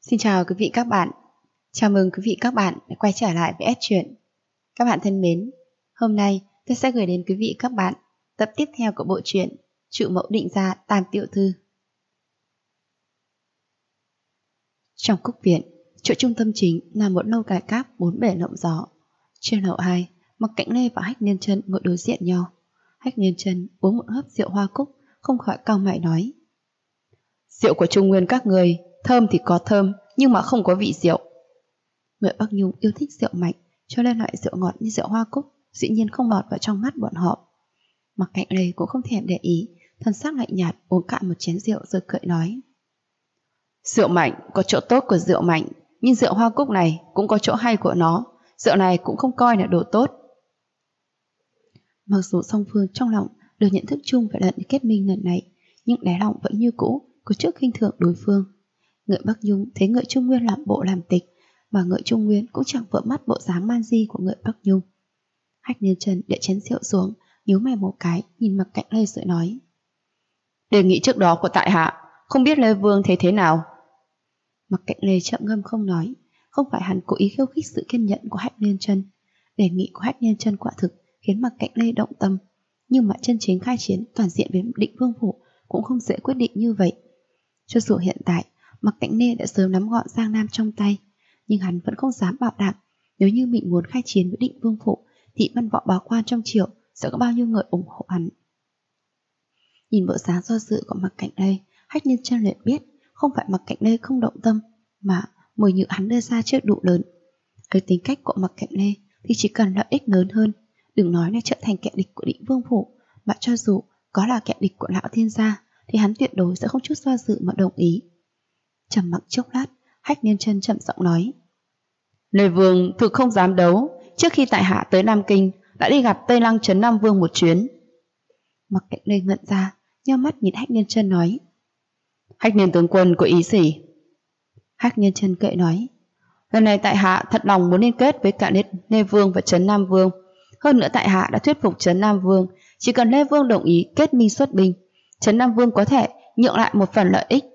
Xin chào quý vị các bạn. Chào mừng quý vị các bạn đã quay trở lại với S Truyện. Các bạn thân mến, hôm nay tôi sẽ gửi đến quý vị các bạn tập tiếp theo của bộ truyện Trụ Mẫu Định Gia Tam Tiểu Thư. Trong cúc viện, chỗ trung tâm chính là một lâu đài cát bốn bể rộng gió. Trên lầu 2, Mặc Cạnh Lê và Hách Liên Chân ngồi đối diện nhau. Hách Liên Chân uống một hớp rượu hoa cúc, không khỏi cau mày nói: "Rượu của Trung Nguyên các người, thơm thì có thơm, nhưng mà không có vị rượu." Người Bắc Nhung yêu thích rượu mạnh, cho nên loại rượu ngọt như rượu hoa cúc dĩ nhiên không lọt vào trong mắt bọn họ. Mặc Cạnh Lê cũng không thèm để ý, thân sắc lạnh nhạt uống cạn một chén rượu rồi cười nói: "Rượu mạnh có chỗ tốt của rượu mạnh, nhưng rượu hoa cúc này cũng có chỗ hay của nó. Rượu này cũng không coi là đồ tốt." Mặc dù song phương trong lòng đều nhận thức chung về lần kết minh lần này, nhưng đáy lòng vẫn như cũ có chút khinh thường đối phương. Người Bắc Nhung thấy người Trung Nguyên làm bộ làm tịch, mà người Trung Nguyên cũng chẳng vừa mắt bộ dáng man di của người Bắc Nhung. Hách Liên Chân để chén rượu xuống, nhíu mày một cái, nhìn Mặc Cạnh Lê rồi nói: "Đề nghị trước đó của tại hạ, không biết Lê Vương thấy thế nào?" Mặc Cạnh Lê chậm ngâm không nói, không phải hắn cố ý khiêu khích sự kiên nhẫn của Hách Liên Chân. Đề nghị của Hách Liên Chân quả thực khiến Mặc Cạnh Lê động tâm, nhưng mà chân chính khai chiến toàn diện với Định Vương phủ cũng không dễ quyết định như vậy. Cho dù hiện tại Mặc Cạnh Lê đã sớm nắm gọn Giang Nam trong tay, nhưng hắn vẫn không dám bảo đảm nếu như mình muốn khai chiến với Định Vương phủ thì văn võ bá quan trong triều sẽ có bao nhiêu người ủng hộ hắn. Nhìn bộ dáng do dự của Mặc Cạnh Lê, Hách Liên Chân liền biết không phải Mặc Cạnh Lê không động tâm, mà mồi nhự hắn đưa ra chưa đủ lớn. Với tính cách của Mặc Cạnh Lê thì chỉ cần lợi ích lớn hơn, đừng nói là trở thành kẻ địch của Định Vương phủ, mà cho dù có là kẻ địch của lão thiên gia thì hắn tuyệt đối sẽ không chút do dự mà đồng ý. Trầm mặc chốc lát, Hách Liên Chân chậm giọng nói: "Lê Vương thực không dám đấu, trước khi tại hạ tới Nam Kinh đã đi gặp Tây Lăng Trấn Nam Vương một chuyến." Mặc Cạnh Lê ngẩn ra, nheo mắt nhìn Hách Liên Chân nói: "Hách Liên tướng quân có ý gì?" Hách Liên Chân kệ nói: "Lần này tại hạ thật lòng muốn liên kết với cả Lê Vương và Trấn Nam Vương. Hơn nữa tại hạ đã thuyết phục Trấn Nam Vương, chỉ cần Lê Vương đồng ý kết minh xuất binh, Trấn Nam Vương có thể nhượng lại một phần lợi ích."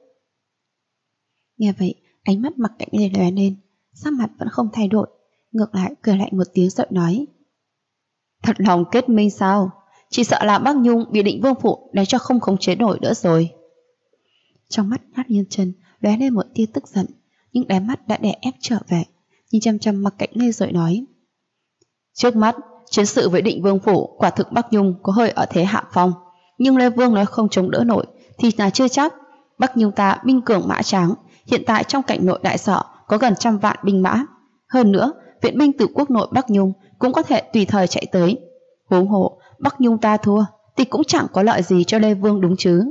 Nghe vậy, ánh mắt Mặc Cạnh Lê lóe lên, sắc mặt vẫn không thay đổi, ngược lại cười lạnh một tiếng rồi nói: "Thật lòng kết minh sao? Chỉ sợ là Bắc Nhung bị Định Vương phủ đánh cho không khống chế nổi nữa rồi." Trong mắt Hách Liên Chân lóe lên một tia tức giận, nhưng đáy mắt đã đè ép trở về, nhìn chăm chăm Mặc Cạnh Lê rồi nói: "Trước mắt chiến sự với Định Vương phủ quả thực Bắc Nhung có hơi ở thế hạ phong, nhưng Lê Vương nói không chống đỡ nổi thì là chưa chắc. Bắc Nhung ta binh cường mã tráng, hiện tại trong cảnh nội đại sở có gần 100 vạn binh mã. Hơn nữa, viện binh từ quốc nội Bắc Nhung cũng có thể tùy thời chạy tới. Huống hồ Bắc Nhung ta thua thì cũng chẳng có lợi gì cho Lê Vương đúng chứ."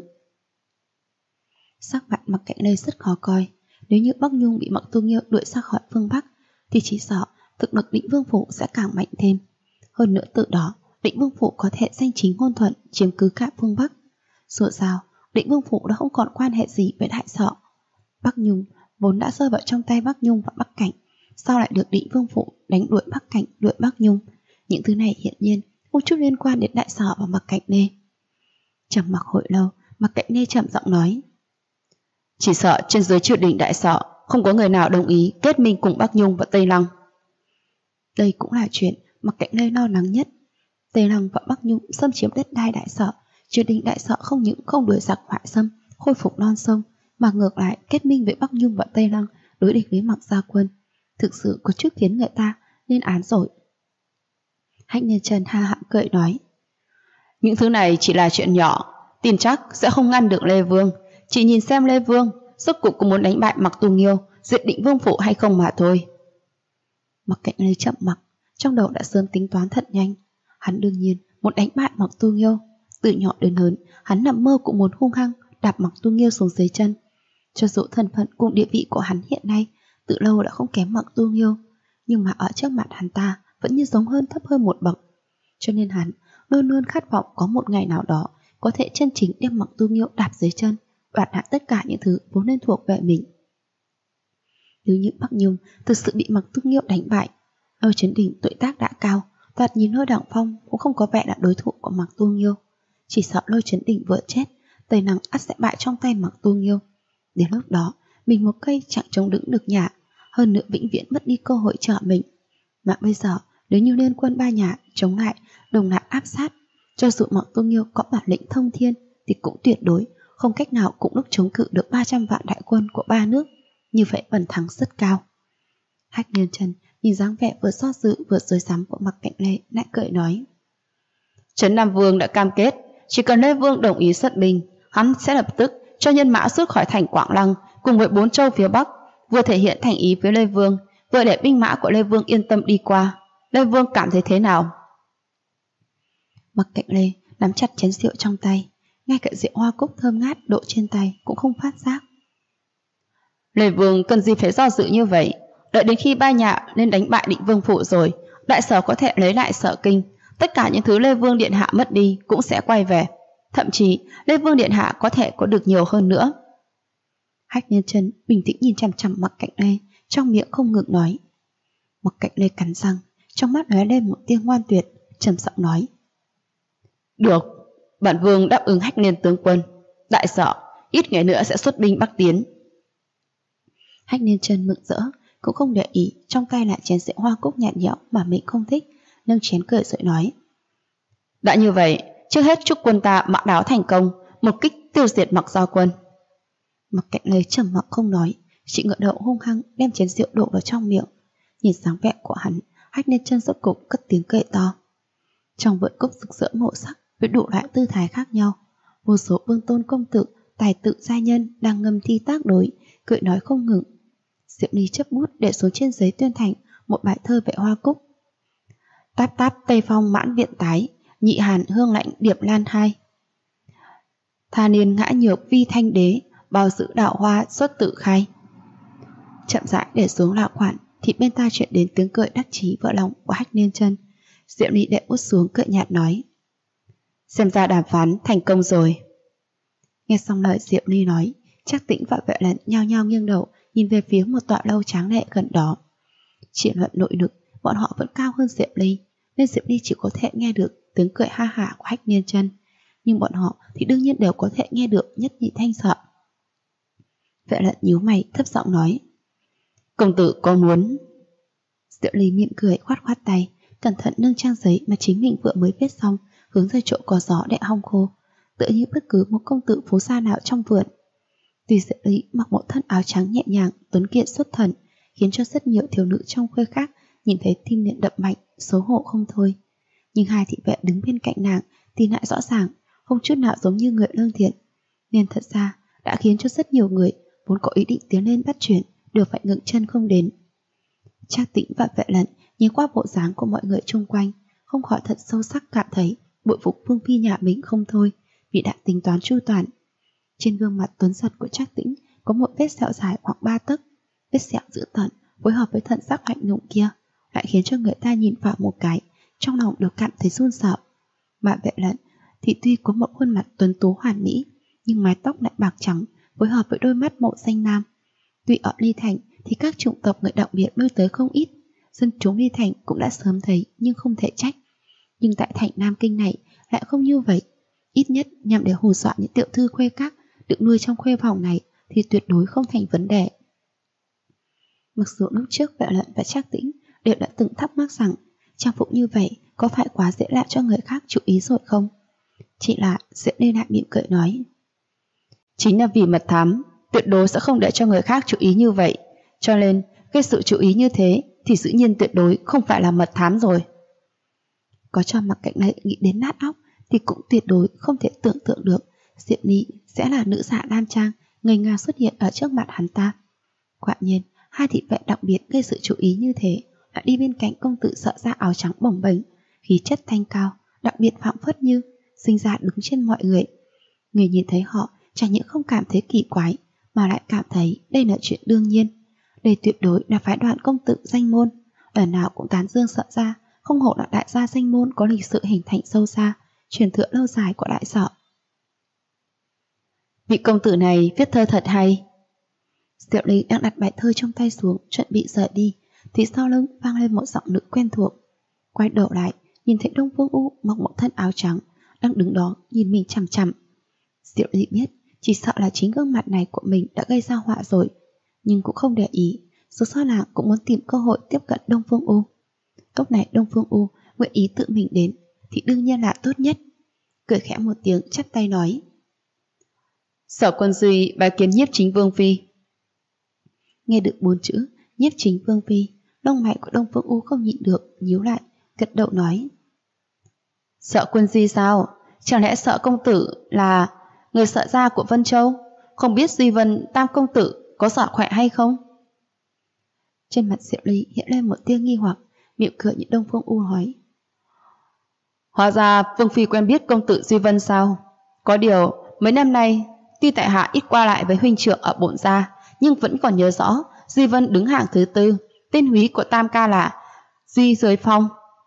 Sắc mặt Mặc Cạnh Lê rất khó coi. Nếu như Bắc Nhung bị Mặc Tu Nghiêu đuổi ra khỏi phương Bắc thì chỉ sợ thực lực Định Vương phủ sẽ càng mạnh thêm. Hơn nữa từ đó Định Vương phủ có thể danh chính ngôn thuận chiếm cứ cả phương Bắc. Dù sao Định Vương phủ đã không còn quan hệ gì với đại sở. Bắc Nhung vốn đã rơi vào trong tay Bắc Nhung và Bắc Cảnh, sao lại được Định Vương phủ đánh đuổi Bắc Cảnh, đuổi Bắc Nhung? Những thứ này hiển nhiên không chút liên quan đến đại sở và Mặc Cạnh Lê. Trầm mặc hồi lâu, Mặc Cạnh Lê chậm giọng nói: "Chỉ sợ trên dưới triều đình đại sở không có người nào đồng ý kết minh cùng Bắc Nhung và Tây Lăng." Đây cũng là chuyện Mặc Cạnh Lê lo lắng nhất. Tây Lăng và Bắc Nhung xâm chiếm đất đai đại sở, triều đình đại sở không những không đuổi giặc ngoại xâm, khôi phục non sông, mà ngược lại kết minh với Bắc Nhung và Tây Lăng đối địch với Mặc Gia quân, thực sự có chút khiến người ta lên án rồi. Hách Liên Chân ha hạm cười nói: "Những thứ này chỉ là chuyện nhỏ, tin chắc sẽ không ngăn được Lê Vương. Chỉ nhìn xem Lê Vương rốt cuộc có muốn đánh bại Mặc Tu Nghiêu, diệt Định Vương phủ hay không mà thôi." Mặc Cạnh Lê chậm mặc, trong đầu đã sớm tính toán thật nhanh. Hắn đương nhiên muốn đánh bại Mặc Tu Nghiêu. Từ nhỏ đến lớn, hắn nằm mơ cũng muốn hung hăng đạp Mặc Tu Nghiêu xuống dưới chân. Cho dù thân phận cùng địa vị của hắn hiện nay từ lâu đã không kém Mặc Tu Nghiêu, nhưng mà ở trước mặt hắn ta vẫn như giống hơn thấp hơn một bậc. Cho nên hắn luôn luôn khát vọng có một ngày nào đó có thể chân chính đem Mặc Tu Nghiêu đạp dưới chân, đoạt lại tất cả những thứ vốn nên thuộc về mình. Nếu như Bắc Nhung thực sự bị Mặc Tu Nghiêu đánh bại, Lôi Chấn Đình tuổi tác đã cao, thoạt nhìn Lôi Đằng Phong cũng không có vẻ là đối thủ của Mặc Tu Nghiêu. Chỉ sợ Lôi Chấn Đình vừa chết, Tây Lăng ắt sẽ bại trong tay Mặc Tu Nghiêu. Đến lúc đó, mình một cây chẳng chống đỡ được nhà, hơn nữa vĩnh viễn mất đi cơ hội trợ mình. Mà bây giờ nếu như liên quân ba nhà chống lại, đồng loạt áp sát, cho dù Mạc Tô Nghiêu có bản lĩnh thông thiên thì cũng tuyệt đối không cách nào cùng lúc chống cự được 300 vạn đại quân của ba nước. Như vậy phần thắng rất cao. Hách Liên Chân nhìn dáng vẻ vừa do dự vừa rối rắm của Mạc Cạnh Lê, lại cười nói: Trấn Nam Vương đã cam kết, chỉ cần Lê Vương đồng ý xuất binh, hắn sẽ lập tức cho nhân mã rút khỏi thành Quảng Lăng cùng với 4 châu phía Bắc, vừa thể hiện thành ý với Lê Vương, vừa để binh mã của Lê Vương yên tâm đi qua. Lê Vương cảm thấy thế nào? Mạc Cạnh Lê nắm chặt chén rượu trong tay, ngay cả rượu hoa cúc thơm ngát độ trên tay cũng không phát giác. Lê Vương cần gì phải do dự như vậy? Đợi đến khi ba nhà lên đánh bại Định Vương phủ rồi, đại sở có thể lấy lại Sở Kinh, tất cả những thứ Lê Vương điện hạ mất đi cũng sẽ quay về, thậm chí Lê Vương điện hạ có thể có được nhiều hơn nữa. Hách Liên Chân bình tĩnh nhìn chằm chằm Mạc Cạnh Lê, trong miệng không ngừng nói. Mạc Cạnh Lê cắn răng, trong mắt lóe lên một tia ngoan tuyệt, trầm giọng nói: Được, bản vương đáp ứng Hách Liên tướng quân, đại sở ít ngày nữa sẽ xuất binh bắc tiến. Hách Liên Chân mừng rỡ, cũng không để ý trong tay lại chén rượu hoa cúc nhạt nhẽo mà mình không thích, nâng chén cười rồi nói: Đã như vậy, trước hết chúc quân ta mã đáo thành công, một kích tiêu diệt Mạc gia quân. Mạc Cạnh Lê trầm mặc không nói, chỉ ngựa đầu hung hăng đem chén rượu đổ vào trong miệng. Nhìn dáng vẻ của hắn, Hách Liên Chân rốt cục cất tiếng cười to. Trong vườn cúc rực rỡ màu sắc với đủ loại tư thái khác nhau, vô số vương tôn công tử, tài tử gia nhân đang ngâm thi tác đối, cười nói không ngừng. Diệu Ly chấp bút để xuống trên giấy tuyên thành một bài thơ về hoa cúc. Táp táp Tây Phong mãn viện tái, nhị hàn hương lạnh điệp lan hai. Tha niên ngã nhược vi thanh đế, bao giữ đạo hoa xuất tự khai. Chậm rãi để xuống lạo khoản thì bên tai chuyện đến tiếng cười đắc chí vỡ lòng của Hách Liên Chân. Diệu Ly đệ bút xuống cười nhạt nói: Xem ra đàm phán thành công rồi. Nghe xong lời Diệu Ly nói, Trác Tĩnh và Vệ Lận nhao nhao nghiêng đầu nhìn về phía một tọa lâu tráng lệ gần đó. Chỉ luận nội lực, bọn họ vẫn cao hơn Diệu Ly, nên Diệu Ly chỉ có thể nghe được tiếng cười ha hả của Hách Liên Chân, nhưng bọn họ thì đương nhiên đều có thể nghe được nhất nhị thanh sợ. Vệ Lận nhíu mày thấp giọng nói: Công tử có muốn? Diệu Ly mỉm cười khoát khoát tay, cẩn thận nâng trang giấy mà chính mình vừa mới viết xong hướng ra chỗ có gió để hong khô, tựa như bất cứ một công tử phú gia nào trong vườn. Tuy Diệu Ly mặc một thân áo trắng nhẹ nhàng, tuấn kiệt xuất thần, khiến cho rất nhiều thiếu nữ trong khuê khác nhìn thấy tim liền đập mạnh, xấu hổ không thôi. Nhưng hai thị vệ đứng bên cạnh nàng thì lại rõ ràng, không chút nào giống như người lương thiện, nên thật ra đã khiến cho rất nhiều người vốn có ý định tiến lên bắt chuyện đều phải ngừng chân không đến. Trác Tĩnh và Vệ Lận nhìn qua bộ dáng của mọi người chung quanh, không khỏi thật sâu sắc cảm thấy bội phục vương phi nhà mình không thôi, vì đã tính toán chu toàn. Trên gương mặt tuấn giật của Trác Tĩnh có một vết sẹo dài khoảng 3 tấc, vết sẹo dữ tợn phối hợp với thần sắc lạnh lùng kia lại khiến cho người ta nhìn vào một cái trong lòng đều cảm thấy run sợ. Mà Vệ Lận thì tuy có một khuôn mặt tuấn tú hoàn mỹ, nhưng mái tóc lại bạc trắng phối hợp với đôi mắt màu xanh lam. Tuy ở Ly Thành thì các chủng tộc người đặc biệt lui tới không ít, dân chúng Ly Thành cũng đã sớm thấy nhưng không thể trách. Nhưng tại thành Nam Kinh này lại không như vậy, ít nhất nhằm để hù dọa những tiểu thư khuê các được nuôi trong khuê phòng này thì tuyệt đối không thành vấn đề. Mặc dù lúc trước Vệ Lận và Trác Tĩnh đều đã từng thắc mắc rằng trang phục như vậy có phải quá dễ làm cho người khác chú ý rồi không, chỉ là Diệu Ly lại mỉm cười nói: Chính là vì mật thám, tuyệt đối sẽ không để cho người khác chú ý như vậy, cho nên gây sự chú ý như thế thì dĩ nhiên tuyệt đối không phải là mật thám rồi. Có cho Mạc Cạnh Lệ nghĩ đến nát óc thì cũng tuyệt đối không thể tưởng tượng được Diệu Ly sẽ là nữ giả nam trang ngây ngang xuất hiện ở trước mặt hắn ta. Quả nhiên, hai thị vệ đặc biệt gây sự chú ý như thế lại đi bên cạnh công tử sợ ra áo trắng bồng bềnh, khí chất thanh cao, đặc biệt phảng phất như sinh ra đứng trên mọi người. Người nhìn thấy họ chẳng những không cảm thấy kỳ quái mà lại cảm thấy đây là chuyện đương nhiên. Đây tuyệt đối là phái đoàn công tử danh môn, lần nào cũng tán dương sợ ra, không hổ là đại gia danh môn có lịch sử hình thành sâu xa, truyền thừa lâu dài của đại sở. Vị công tử này viết thơ thật hay. Diệu Ly đang đặt bài thơ trong tay xuống chuẩn bị rời đi thì sau lưng vang lên một giọng nữ quen thuộc. Quay đầu lại nhìn thấy Đông Phương U mặc một thân áo trắng đang đứng đó nhìn mình chằm chằm. Diệu Ly biết chỉ sợ là chính gương mặt này của mình đã gây ra họa rồi, nhưng cũng không để ý, dù sao là cũng muốn tìm cơ hội tiếp cận Đông Phương U. Lúc này Đông Phương U nguyện ý tự mình đến thì đương nhiên là tốt nhất. Cười khẽ một tiếng chắp tay nói: Sở Quân Duy bái kiến Nhiếp Chính Vương phi. Nghe được 4 chữ Nhiếp Chính Vương phi, lông mày của Đông Phương U không nhịn được nhíu lại, gật đầu nói: Sở Quân Duy sao? Chẳng lẽ Sở công tử là người Sở gia của Vân Châu? Không biết Duy Vân Tam công tử có giỏi khỏe hay không? Trên mặt Diệu Ly hiện lên một tia nghi hoặc, miệng cười nhìn Đông Phương U hỏi: Hóa ra Vương phi quen biết công tử Duy Vân sao? Có điều mấy năm nay tuy tại hạ ít qua lại với huynh trưởng ở Bổn gia, nhưng vẫn còn nhớ rõ Duy Vân đứng hạng thứ 4, tên húy của tam ca là Duy Giới Phong.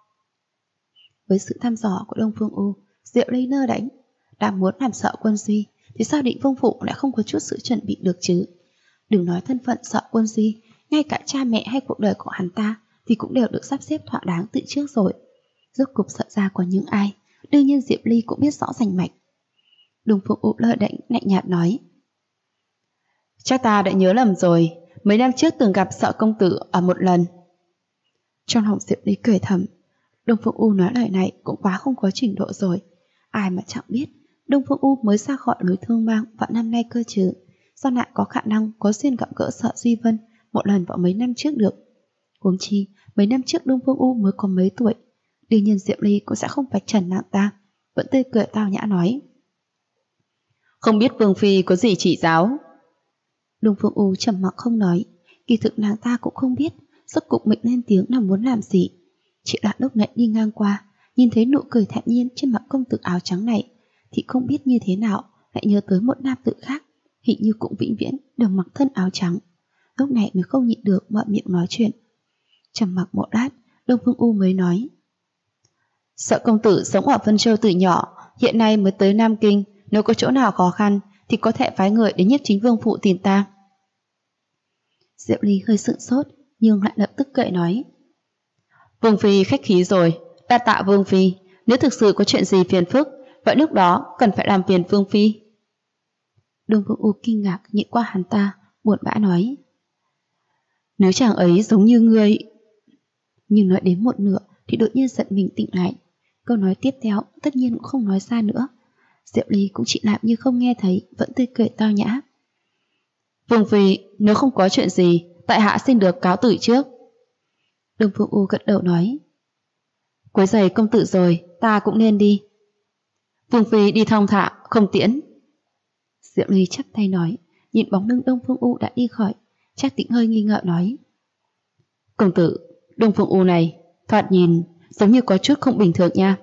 Với sự thăm dò của Đông Phương U, Diệu Ly nơ đánh, đang muốn làm Sở Quân Duy thì sao Định Vương Phụ lại không có chút sự chuẩn bị được chứ? Đừng nói thân phận Sở Quân Duy, ngay cả cha mẹ hay cuộc đời của hắn ta thì cũng đều được sắp xếp thỏa đáng từ trước rồi. Rốt cục Sở gia có những ai, đương nhiên Diệp Ly cũng biết rõ rành mạch. Đông Phương U lơ đễnh lạnh nhạt nói: Chắc ta đã nhớ lầm rồi, mấy năm trước từng gặp Sở công tử ở một lần. Trong lòng Diệp Ly cười thầm, Đông Phương U nói lời này cũng quá không có trình độ rồi. Ai mà chẳng biết Đông Phương U mới ra khỏi núi Thương Mang vào năm nay cơ chứ, sao lại có khả năng có duyên gặp gỡ Sở Duy Vân một lần vào mấy năm trước được. Huống chi mấy năm trước Đông Phương U mới có mấy tuổi, đương nhiên Diệp Ly cũng sẽ không vạch trần nàng ta, vẫn tươi cười tao nhã nói: Không biết Vương phi có gì chỉ giáo? Đông Phương U trầm mặc không nói, kỳ thực nàng ta cũng không biết rốt cục mình lên tiếng là muốn làm gì. Chỉ là lúc nãy đi ngang qua, nhìn thấy nụ cười thản nhiên trên mặt công tử áo trắng này, thì không biết như thế nào lại nhớ tới một nam tử khác, hình như cũng vĩnh viễn đều mặc thân áo trắng. Lúc này mới không nhịn được mở miệng nói chuyện. Trầm mặc một lát, Đông Phương U mới nói: Sở công tử sống ở Vân Châu từ nhỏ, hiện nay mới tới Nam Kinh, nếu có chỗ nào khó khăn thì có thể phái người đến Nhiếp Chính Vương phụ tìm ta. Diệu Ly hơi sững sốt, nhưng lại lập tức cậy nói: Vương phi khách khí rồi, đa tạ Vương phi, nếu thực sự có chuyện gì phiền phức, vậy lúc đó cần phải làm phiền Vương phi. Đông Phương U kinh ngạc nhìn qua hắn ta, buồn bã nói: Nếu chàng ấy giống như ngươi. Nhưng nói đến một nửa thì đột nhiên giận mình tỉnh lại. Câu nói tiếp theo tất nhiên cũng không nói ra nữa. Diệu Ly cũng chỉ làm như không nghe thấy, vẫn tươi cười tao nhã: Vương phi, nếu không có chuyện gì, tại hạ xin được cáo từ trước. Đông Phương U gật đầu nói: Quấy rầy công tử rồi, ta cũng nên đi. Vương phi đi thong thả, không tiễn. Diệu Ly chắp tay nói, nhìn bóng lưng Đông Phương U đã đi khỏi. Trác Tĩnh hơi nghi ngờ nói: Công tử, Đông Phương U này thoạt nhìn giống như có chút không bình thường nha.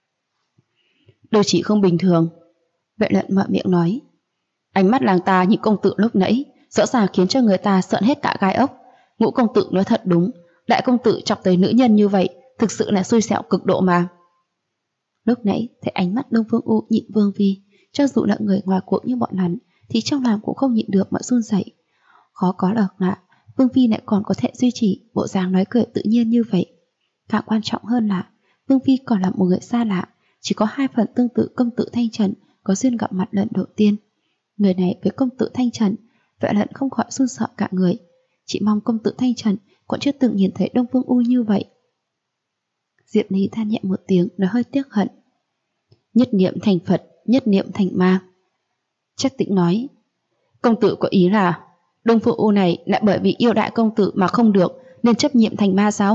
Đâu chỉ không bình thường. Vệ Lận mở miệng nói: Ánh mắt làng ta nhìn công tử lúc nãy rõ ràng khiến cho người ta sợn hết cả gai ốc. Ngũ công tử nói thật đúng, đại công tử chọc tới nữ nhân như vậy thực sự là xui xẻo cực độ mà. Lúc nãy thấy ánh mắt Đông Phương U nhịn Vương phi, cho dù là người ngoài cuộc như bọn hắn thì trong lòng cũng không nhịn được mà run rẩy. Khó có được là Vương phi lại còn có thể duy trì bộ dáng nói cười tự nhiên như vậy. Càng quan trọng hơn là Vương phi còn là một người xa lạ, chỉ có 2 phần tương tự công tử Thanh Trần có duyên gặp mặt lần đầu tiên. Người này với công tử Thanh Trần, Vệ Lận không khỏi run sợ cả người. Chỉ mong công tử Thanh Trần cũng chưa từng nhìn thấy Đông Phương U như vậy. Diệp Ly than nhẹ một tiếng, nói hơi tiếc hận: Nhất niệm thành Phật, nhất niệm thành ma. Trác Tĩnh nói: Công tử có ý là Đông Phương U này lại bởi vì yêu đại công tử mà không được nên chấp nhiệm thành ma sao?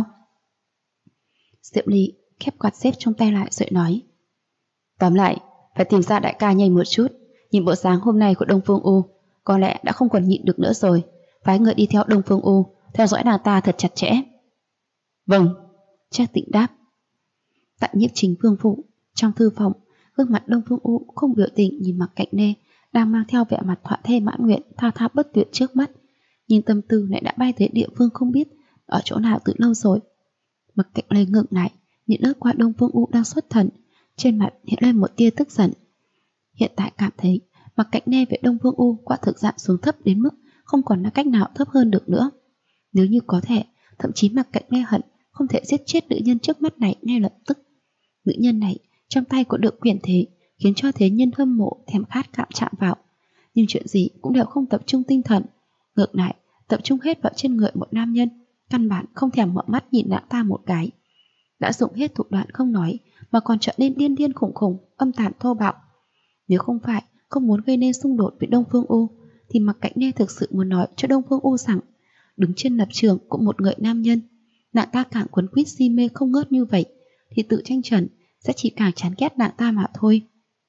Diệp Ly khép quạt xếp trong tay lại rồi nói: Tóm lại, phải tìm ra đại ca nhanh một chút. Nhìn bộ dáng hôm nay của Đông Phương U, có lẽ đã không còn nhịn được nữa rồi. Phái người đi theo Đông Phương U, theo dõi nàng ta thật chặt chẽ. Vâng, Trác Tĩnh đáp. Tại Nhiếp Chính Vương phủ, trong thư phòng, gương mặt Đông Phương U không biểu tình nhìn Mặc Cạnh Nê đang mang theo vẻ mặt thỏa thê mãn nguyện thao thao bất tuyệt trước mắt, nhưng tâm tư lại đã bay tới địa phương không biết ở chỗ nào từ lâu rồi. Mặc Cạnh Nê ngượng lại, nhìn lướt qua Đông Phương U đang xuất thần, trên mặt hiện lên một tia tức giận. Hiện tại cảm thấy Mặc Cạnh Nê với Đông Phương U quả thực giảm xuống thấp đến mức không còn là cách nào thấp hơn được nữa. Nếu như có thể, thậm chí Mặc Cạnh Nê hận không thể giết chết nữ nhân trước mắt này ngay lập tức. Nữ nhân này trong tay có được quyền thế, khiến cho thế nhân hâm mộ thèm khát cảm chạm vào, nhưng chuyện gì cũng đều không tập trung tinh thần. Ngược lại, tập trung hết vào trên người một nam nhân, căn bản không thèm mở mắt nhìn nàng ta một cái. Đã dùng hết thủ đoạn không nói, mà còn trở nên điên điên khủng khủng, âm tàn thô bạo. Nếu không phải không muốn gây nên xung đột với Đông Phương U, thì Mạc Cảnh Nê thực sự muốn nói cho Đông Phương U rằng, đứng trên lập trường của một người nam nhân, nàng ta càng quấn quýt si mê không ngớt như vậy, thì tự Thanh Trần sẽ chỉ càng chán ghét nàng ta mà thôi.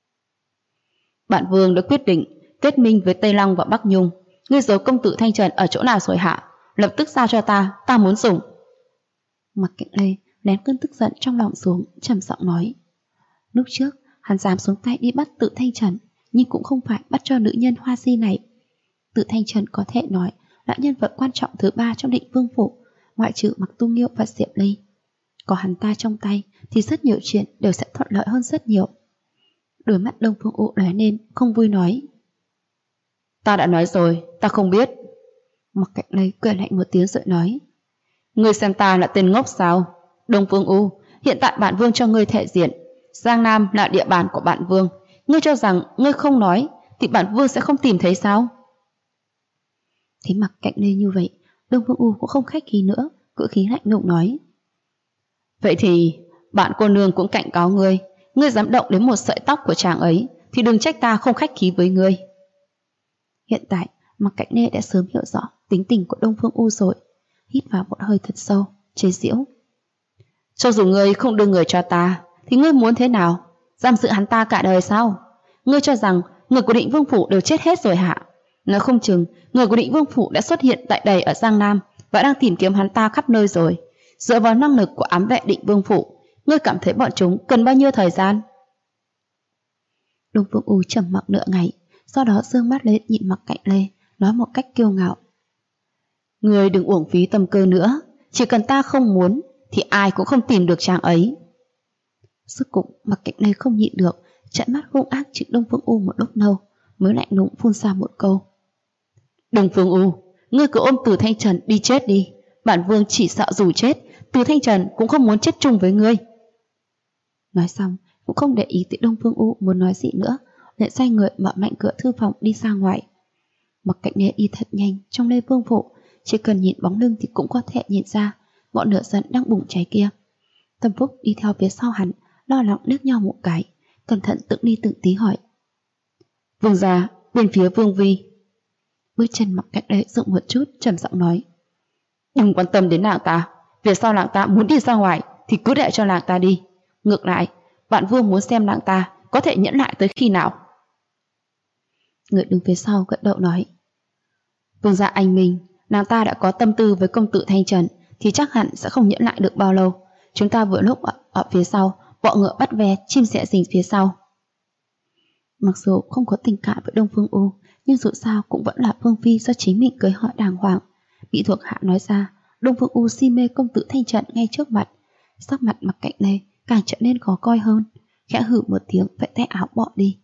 Bản vương đã quyết định kết minh với Tây Lăng và Bắc Nhung. Ngươi giấu công tử Thanh Trần ở chỗ nào rồi hả? Lập tức giao cho ta muốn dùng. Mạc Cảnh Lê nén cơn tức giận trong lòng xuống, trầm giọng nói. Lúc trước hắn dám xuống tay đi bắt Tự Thanh Trần, nhưng cũng không phải bắt cho nữ nhân Hoa Si này. Tự Thanh Trần có thể nói là nhân vật quan trọng thứ 3 trong Định Vương phủ, ngoại trừ Mặc Tu Nghiêu và Diệp Ly. Có hắn ta trong tay thì rất nhiều chuyện đều sẽ thuận lợi hơn rất nhiều. Đôi mắt Đông Phương U lóe lên, không vui nói. Ta đã nói rồi, ta không biết. Mạc Cảnh Lê cười lạnh một tiếng rồi nói. Ngươi xem ta là tên ngốc sao? Đông Phương U, hiện tại bản vương cho ngươi thể diện. Giang Nam là địa bàn của bản vương. Ngươi cho rằng ngươi không nói thì bản vương sẽ không tìm thấy sao? Thấy Mạc Cảnh Lê như vậy, Đông Phương U cũng không khách khí nữa, ngữ khí lạnh lùng nói. Vậy thì bạn cô nương cũng cảnh cáo ngươi, ngươi dám động đến một sợi tóc của chàng ấy thì đừng trách ta không khách khí với ngươi. Hiện tại Mạc Cảnh Lê đã sớm hiểu rõ tính tình của Đông Phương U rồi, hít vào một hơi thật sâu, chế giễu. Cho dù ngươi không đưa người cho ta thì ngươi muốn thế nào? Giam giữ hắn ta cả đời sao? Ngươi cho rằng người của Định Vương phủ đều chết hết rồi hả? Nói không chừng người của Định Vương phủ đã xuất hiện tại đây ở Giang Nam và đang tìm kiếm hắn ta khắp nơi rồi. Dựa vào năng lực của ám vệ Định Vương phủ, ngươi cảm thấy bọn chúng cần bao nhiêu thời gian? Đông Phương U trầm mặc nửa ngày, sau đó dương mắt lên nhìn Mạc Cảnh Lê, nói một cách kiêu ngạo. Ngươi đừng uổng phí tâm cơ nữa, chỉ cần ta không muốn thì ai cũng không tìm được chàng ấy. Sức cục Mạc Cảnh Lê không nhịn được, trợn mắt hung ác chừng Đông Phương U một lúc lâu, mới lạnh lùng phun ra một câu. Đông Phương U, ngươi cứ ôm Từ Thanh Trần đi chết đi. Bản vương chỉ sợ dù chết, Từ Thanh Trần cũng không muốn chết chung với ngươi. Nói xong cũng không để ý tới Đông Phương U muốn nói gì nữa, lại xoay người mở mạnh cửa thư phòng đi ra ngoài. Mạc Cảnh Lê đi thật nhanh trong Lê Vương phủ, chỉ cần nhìn bóng lưng thì cũng có thể nhìn ra ngọn lửa giận đang bùng cháy kia. Tâm Phúc đi theo phía sau hắn, lo lắng liếc nhau một cái, cẩn thận từng đi từng tí hỏi. Vương gia, bên phía Vương Vi. Bước chân Mạc Cảnh Lê dựng một chút, trầm giọng nói. Đừng quan tâm đến nàng ta, về sau nàng ta muốn đi ra ngoài thì cứ để cho nàng ta đi. Ngược lại, bạn vương muốn xem nàng ta có thể nhẫn lại tới khi nào. Người đứng phía sau gật đầu nói. Vương gia anh minh, nàng ta đã có tâm tư với công tử Thanh Trần thì chắc hẳn sẽ không nhẫn lại được bao lâu. Chúng ta vừa lúc ở phía sau, bọ ngựa bắt ve, chim sẻ rình phía sau. Mặc dù không có tình cảm với Đông Phương U, nhưng dù sao cũng vẫn là Vương phi do chính mình cưới hỏi đàng hoàng. Bị thuộc hạ nói ra, Đông Phương U si mê công tử Thanh Trần ngay trước mặt. Sắc mặt Mạc Cảnh Lê càng trở nên khó coi hơn, khẽ hử một tiếng vẫy tay áo bỏ đi.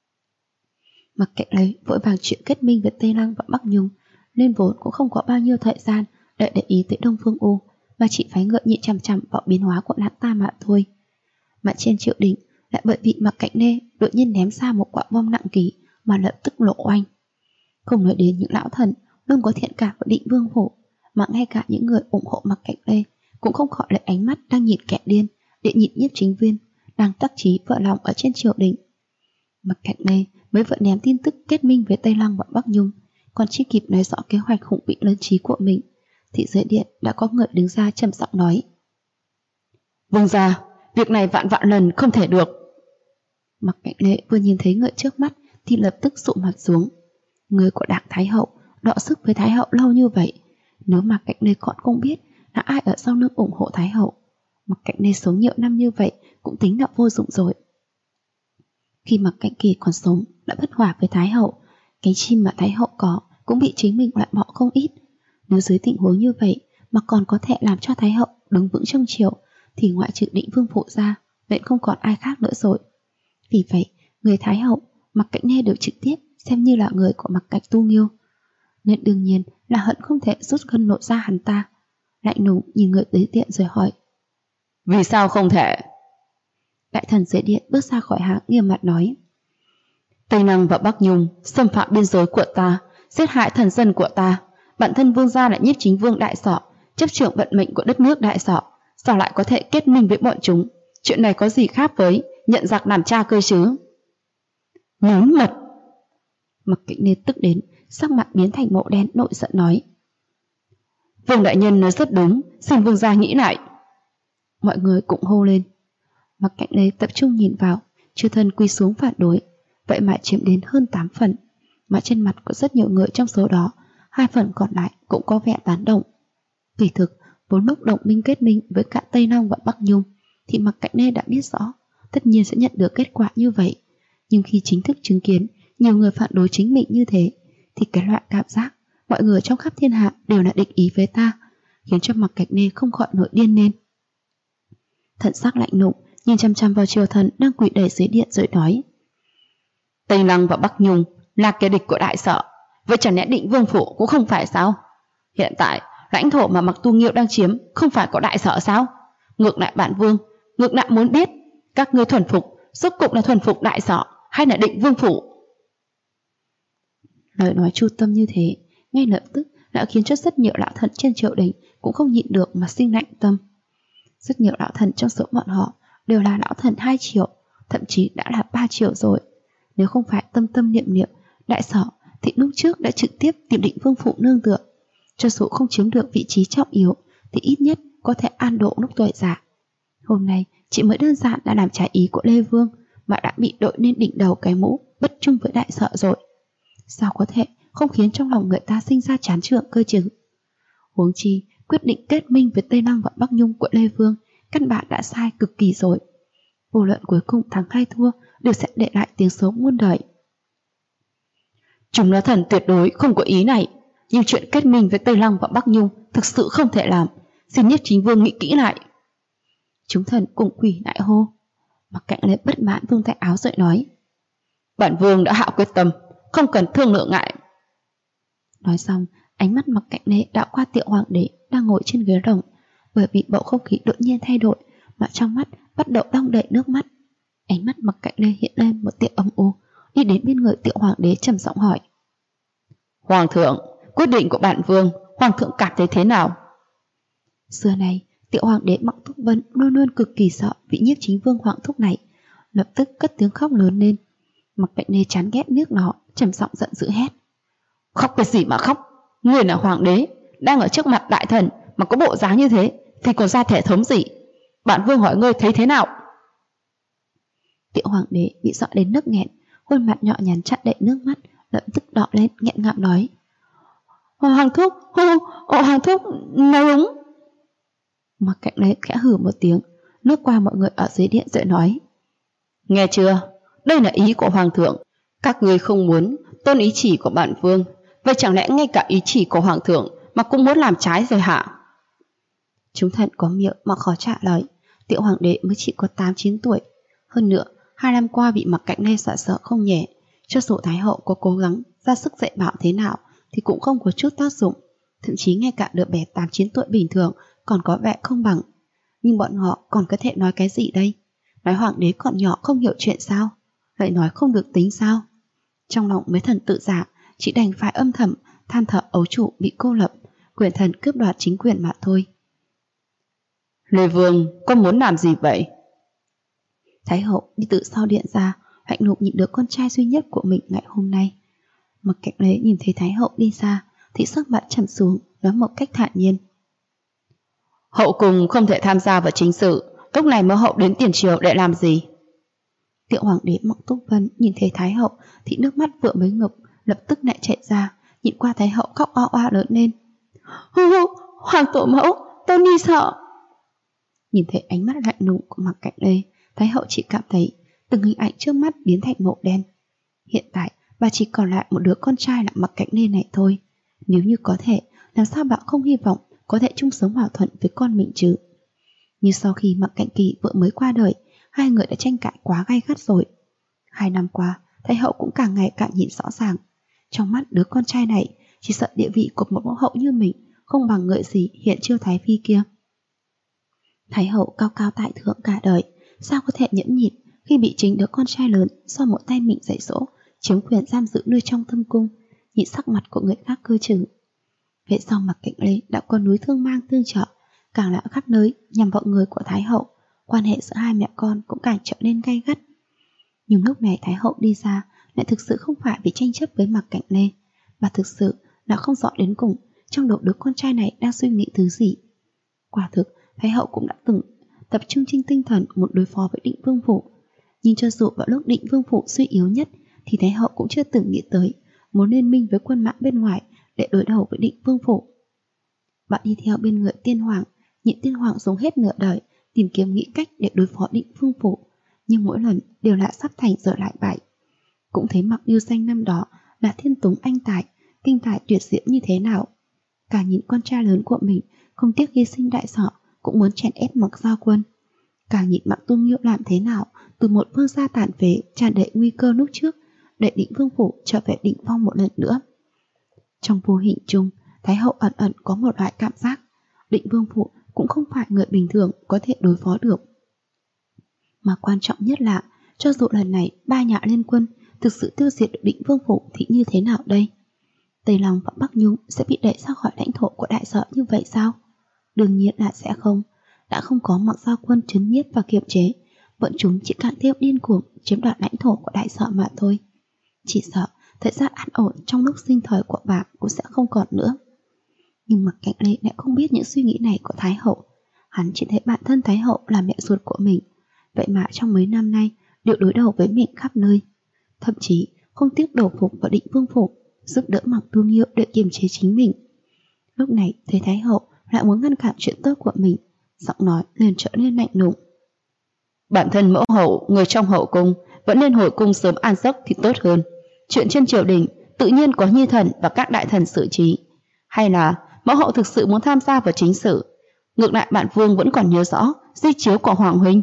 Mạc Cảnh Lê vội vàng chuyện kết minh với Tây Lăng và Bắc Nhung, nên vốn cũng không có bao nhiêu thời gian để ý tới Đông Phương U, mà chỉ phái ngựa nhìn chằm chằm vào biến hóa của nàng ta mà thôi. Mà trên triều đình lại bởi vì Mạc Cảnh Lê đột nhiên ném ra một quả bom nặng ký mà lập tức lộ oanh. Không nói đến những lão thần luôn có thiện cảm với Định Vương phủ, mà ngay cả những người ủng hộ Mạc Cảnh Lê cũng không khỏi lấy ánh mắt đang nhìn kẻ điên để nhìn Nhiếp Chính Viên đang tác chí vợ lòng ở trên triều đình. Mạc Cảnh Lê mới vừa ném tin tức kết minh với Tây Lăng và Bắc Nhung, còn chưa kịp nói rõ kế hoạch hùng vĩ lớn trí của mình thì dưới điện đã có người đứng ra trầm giọng nói. Vương gia, việc này vạn vạn lần không thể được. Mạc Cảnh Lê vừa nhìn thấy người trước mắt thì lập tức sụ mặt xuống. Người của Đảng Thái Hậu đọ sức với Thái Hậu lâu như vậy, nếu Mạc Cảnh Lê còn không biết là ai ở sau lưng ủng hộ Thái Hậu, Mạc Cảnh Lê sống nhiều năm như vậy cũng tính là vô dụng rồi. Khi Mạc Cảnh Kỳ còn sống đã bất hòa với Thái Hậu, cái chim mà Thái Hậu có cũng bị chính mình loại bỏ không ít. Nếu dưới tình huống như vậy mà còn có thể làm cho Thái Hậu đứng vững trong triều thì ngoại trừ Định Vương phụ ra vậy không còn ai khác nữa rồi. Vì vậy người Thái Hậu Mạc Cảnh Lê được trực tiếp xem như là người của Mạc Cảnh Tu Nghiêu, nên đương nhiên là hận không thể rút gân nộ ra hắn ta. Lạnh lùng nhìn người tới điện rồi hỏi. Vì sao không thể? Đại thần dưới điện bước ra khỏi hàng nghiêm mặt nói. Tây Lăng và Bắc Nhung xâm phạm biên giới của ta, giết hại thần dân của ta. bản thân vương gia là Nhiếp Chính Vương Đại Sở, chấp trưởng vận mệnh của đất nước Đại Sở, sao lại có thể kết minh với bọn chúng? Chuyện này có gì khác với nhận giặc làm cha cơ chứ? Muốn mật! Mặc Kệ Nê tức đến, sắc mặt biến thành màu đen, nổi giận nói: Vương đại nhân nói rất đúng, xin vương gia nghĩ lại. Mọi người cũng hô lên. Mặc Kệ Nê tập trung nhìn vào, chư thân quy xuống phản đối, vậy mà chiếm đến hơn 8 phần, mà trên mặt có rất nhiều người trong số đó, 2 phần còn lại cũng có vẻ tán đồng. Kỳ thực, vốn lúc đồng minh kết minh với cả Tây Long và Bắc Nhung, thì Mặc Kệ Nê đã biết rõ, tất nhiên sẽ nhận được kết quả như vậy. Nhưng khi chính thức chứng kiến nhiều người phản đối chính mình như thế, thì cái loại cảm giác mọi người trong khắp thiên hạ đều là địch ý với ta, khiến cho Mặc Kệ Nê không khỏi nổi điên lên. Thần sắc lạnh lùng nhìn chăm chăm vào Triều Thần đang quỳ đầy dưới điện rồi nói: Tây Lăng và Bắc Nhung là kẻ địch của Đại Sở, vậy chẳng lẽ Định Vương phủ cũng không phải sao? Hiện tại lãnh thổ mà Mặc Tu Nghiêu đang chiếm không phải có Đại Sở sao? Ngược lại bản vương, ngược lại muốn biết các ngươi thuần phục rốt cục là thuần phục Đại Sở hay là Định Vương phủ? Lời nói chu tâm như thế ngay lập tức đã khiến cho rất nhiều lão thần trên triều đình cũng không nhịn được mà sinh lạnh tâm. Rất nhiều lão thần trong số bọn họ đều là lão thần 2 triệu, thậm chí đã là 3 triệu rồi. Nếu không phải tâm tâm niệm niệm Đại Sở thì lúc trước đã trực tiếp tìm Định Vương phủ nương tựa. Cho dù không chiếm được vị trí trọng yếu thì ít nhất có thể an độ lúc tuổi già. Hôm nay chỉ mới đơn giản đã làm trái ý của Lê Vương mà đã bị đội lên đỉnh đầu cái mũ bất trung với Đại Sở rồi. Sao có thể không khiến trong lòng người ta sinh ra chán chường cơ chứ? Huống chi quyết định kết minh với Tây Lăng và Bắc Nhung của Lê Vương căn bản đã sai cực kỳ rồi. Vô luận cuối cùng thắng hay thua đều sẽ để lại tiếng xấu muôn đời. Chúng nó thần tuyệt đối không có ý này, nhưng chuyện kết minh với Tây Lăng và Bắc Nhung thực sự không thể làm, xin Nhiếp Chính Vương nghĩ kỹ lại. Chúng thần cùng quỳ lại hô. Mặc Kệ Nê bất mãn vung tay áo rồi nói: Bản vương đã hạ quyết tâm, không cần thương lượng ngại. Nói xong, ánh mắt Mặc Kệ Nê đạo qua Tiệu Hoàng đế đang ngồi trên ghế rồng, bởi vì bầu không khí đột nhiên thay đổi mà trong mắt bắt đầu đong đầy nước mắt. Ánh mắt Mặc Kệ Nê hiện lên một tia âm u, đi đến bên người Tiệu Hoàng đế trầm giọng hỏi: Hoàng thượng, quyết định của bản vương, hoàng thượng cảm thấy thế nào? Xưa này, Tiệu Hoàng đế Mặc Thúc Vân luôn luôn cực kỳ sợ vị Nhiếp Chính Vương hoàng thúc này, lập tức cất tiếng khóc lớn lên. Mặc Kệ Nê chán ghét nước nó, trầm giọng giận dữ hét: Khóc cái gì mà khóc? Người là hoàng đế, đang ở trước mặt đại thần mà có bộ dáng như thế thì còn ra thể thống gì? Bản vương hỏi ngươi thấy thế nào? Tiệu Hoàng đế bị dọa đến nức nghẹn, khuôn mặt nhỏ nhắn chặn đầy nước mắt, lập tức đỏ lên nghẹn ngào nói: Hoàng thúc, hoàng thúc nói đúng. Mặc Kệ Nê khẽ hừ một tiếng, lướt qua mọi người ở dưới điện rồi nói: Nghe chưa? Đây là ý của hoàng thượng. Các ngươi không muốn tôn ý chỉ của bản vương, vậy chẳng lẽ ngay cả ý chỉ của hoàng thượng mà cũng muốn làm trái rồi hả? Chúng thần có miệng mà khó trả lời. Tiệu Hoàng đế mới chỉ có 8-9 tuổi, hơn nữa 2 năm qua bị Mặc Kệ Nê dọa sợ không nhẹ. Cho dù Thái hậu có cố gắng ra sức dạy bảo thế nào thì cũng không có chút tác dụng, thậm chí ngay cả đứa bé 8-9 tuổi bình thường còn có vẻ không bằng. Nhưng bọn họ còn có thể nói cái gì đây? Nói hoàng đế còn nhỏ không hiểu chuyện sao? Lại nói không được tính sao? Trong lòng mấy thần tự giả chỉ đành phải âm thầm than thở ấu chủ bị cô lập, quyền thần cướp đoạt chính quyền mà thôi. Lê Vương, con muốn làm gì vậy? Thái hậu đi từ sau điện ra, lạnh lùng nhìn đứa con trai duy nhất của mình ngày hôm nay. Mặc Kệ Nê nhìn thấy Thái hậu đi xa thì sắc mặt trầm xuống, nói một cách thản nhiên: Hậu cùng không thể tham gia vào chính sự, lúc này mẫu hậu đến tiền triều để làm gì? Tiệu Hoàng đế Mặc Túc Vân nhìn thấy Thái hậu thì nước mắt vừa mới ngập, lập tức lại chạy ra, nhìn qua Thái hậu khóc oa oa lớn lên: Hoàng tổ mẫu, tôi đi sợ. Nhìn thấy ánh mắt lạnh lùng của Mặc Kệ Nê, Thái hậu chỉ cảm thấy từng hình ảnh trước mắt biến thành màu đen. Hiện tại bà chỉ còn lại một đứa con trai là Mặc Kệ Nê này thôi. Nếu như có thể, làm sao bà không hy vọng có thể chung sống hòa thuận với con mình chứ? Như sau khi Mặc Cạnh Kỳ vừa mới qua đời, 2 người đã tranh cãi quá gay gắt rồi. 2 năm qua, Thái hậu cũng càng ngày càng nhìn rõ ràng. Trong mắt đứa con trai này, chỉ sợ địa vị của một mẫu hậu như mình không bằng người gì hiện Chiêu Thái Phi kia. Thái hậu cao cao tại thượng cả đời, sao có thể nhẫn nhịn khi bị chính đứa con trai lớn do một tay mình dạy dỗ chiếm quyền giam giữ nơi trong thâm cung, nhìn sắc mặt của người khác cơ chứ? Về sau Mạc Cạnh Lê đã có núi thương mang tương trợ, càng lão khắp nơi nhằm vào người của Thái hậu. Quan hệ giữa hai mẹ con cũng càng trở nên gay gắt. Nhưng lúc này Thái hậu đi ra lại thực sự không phải vì tranh chấp với Mạc Cạnh Lê, mà thực sự là không rõ đến cùng trong đầu đứa con trai này đang suy nghĩ thứ gì. Quả thực Thái hậu cũng đã từng tập trung trên tinh thần muốn đối phó với Định Vương Phủ, nhưng cho dù vào lúc Định Vương Phủ suy yếu nhất thì Thái hậu cũng chưa từng nghĩ tới muốn liên minh với quân Mãn bên ngoài để đối đầu với Định Vương Phủ. Bạn đi theo bên người Tiên Hoàng, Nhị Tiên Hoàng dùng hết nửa đời tìm kiếm nghĩ cách để đối phó Định Vương Phủ, nhưng mỗi lần đều là sắp thành rồi lại bại. Cũng thấy Mạc Lưu Danh năm đó là thiên túng anh tài, kinh tài tuyệt diễm như thế nào. Càng nhìn con trai lớn của mình không tiếc hy sinh đại sở cũng muốn chèn ép Mạc Gia Quân. Càng nhìn Mạc Tu Nghiêu làm thế nào từ một vương gia tàn phế tràn đầy nguy cơ lúc trước để Định Vương Phủ trở về đỉnh phong một lần nữa. Trong vô hình chung, Thái hậu ẩn ẩn có một loại cảm giác Định Vương Phủ cũng không phải người bình thường có thể đối phó được. Mà quan trọng nhất là cho dù lần này ba nhà liên quân thực sự tiêu diệt được Định Vương Phủ thì như thế nào đây? Tây Long và Bắc Nhung sẽ bị đẩy ra khỏi lãnh thổ của đại sở như vậy sao? Đương nhiên là sẽ không. Đã không có Mạc Gia Quân trấn nhiếp và kiềm chế, bọn chúng chỉ càng thêm điên cuồng chiếm đoạt lãnh thổ của đại sở mà thôi. Chỉ sợ thời gian an ổn trong lúc sinh thời của bà cũng sẽ không còn nữa. Nhưng Mạc Cạnh Lê lại không biết những suy nghĩ này của Thái hậu. Hắn chỉ thấy bản thân Thái hậu là mẹ ruột của mình, vậy mà trong mấy năm nay đều đối đầu với mình khắp nơi, thậm chí không tiếc đầu phục vào Định Vương Phủ, giúp đỡ Mạc Tu Nghiêu để kiềm chế chính mình. Lúc này thấy Thái hậu lại muốn ngăn cản chuyện tốt của mình, giọng nói liền trở nên lạnh lùng. Bản thân mẫu hậu, người trong hậu cung vẫn nên hồi cung sớm an giấc thì tốt hơn. Chuyện trên triều đình tự nhiên có Nhi thần và các đại thần xử trí. Hay là mẫu hậu thực sự muốn tham gia vào chính sự? Ngược lại bản vương vẫn còn nhớ rõ di chiếu của Hoàng huynh.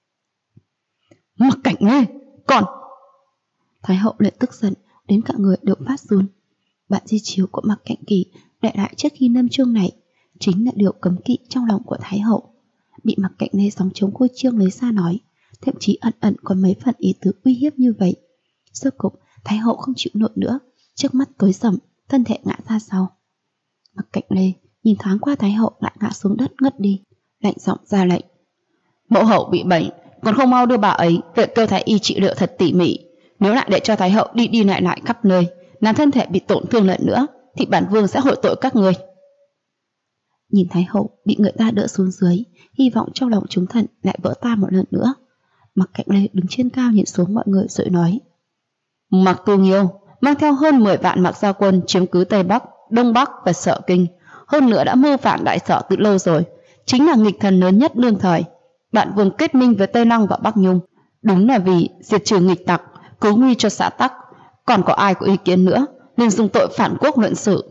Mạc Cạnh Lê, còn... Thái hậu lại tức giận đến cả người đều phát run. Bản di chiếu của Mạc Cạnh Kỳ để lại trước khi lâm chương này chính là điều cấm kỵ trong lòng của Thái hậu. Bị Mạc Cạnh Lê gióng chống khôi chiêng lấy ra nói, thậm chí ẩn ẩn còn mấy phần ý tứ uy hiếp như vậy. Rốt cục Thái hậu không chịu nổi nữa, trước mắt tối sầm, thân thể ngã ra sau. Mạc Cạnh Lê nhìn thoáng qua Thái hậu lại ngã xuống đất ngất đi, lạnh giọng ra lệnh. Mẫu hậu bị bệnh, còn không mau đưa bà ấy về kêu thái y trị liệu thật tỉ mỉ. Nếu lại để cho Thái hậu đi đi lại lại khắp nơi, làm thân thể bị tổn thương lần nữa, thì bản vương sẽ hội tội các người. Nhìn Thái hậu bị người ta đỡ xuống dưới, hy vọng trong lòng chúng thần lại vỡ tan một lần nữa. Mạc Cạnh Lê đứng trên cao nhìn xuống mọi người rồi nói. Mạc Tu Nghiêu mang theo hơn 10 vạn Mạc Gia Quân chiếm cứ Tây Bắc, Đông Bắc và Sở Kinh, hơn nữa đã mưu phản đại sở từ lâu rồi, chính là nghịch thần lớn nhất đương thời. Bản vương kết minh với Tây Long và Bắc Nhung, đúng là vì diệt trừ nghịch tặc, cứu nguy cho xã tắc. Còn có ai có ý kiến nữa nên dùng tội phản quốc luận sự.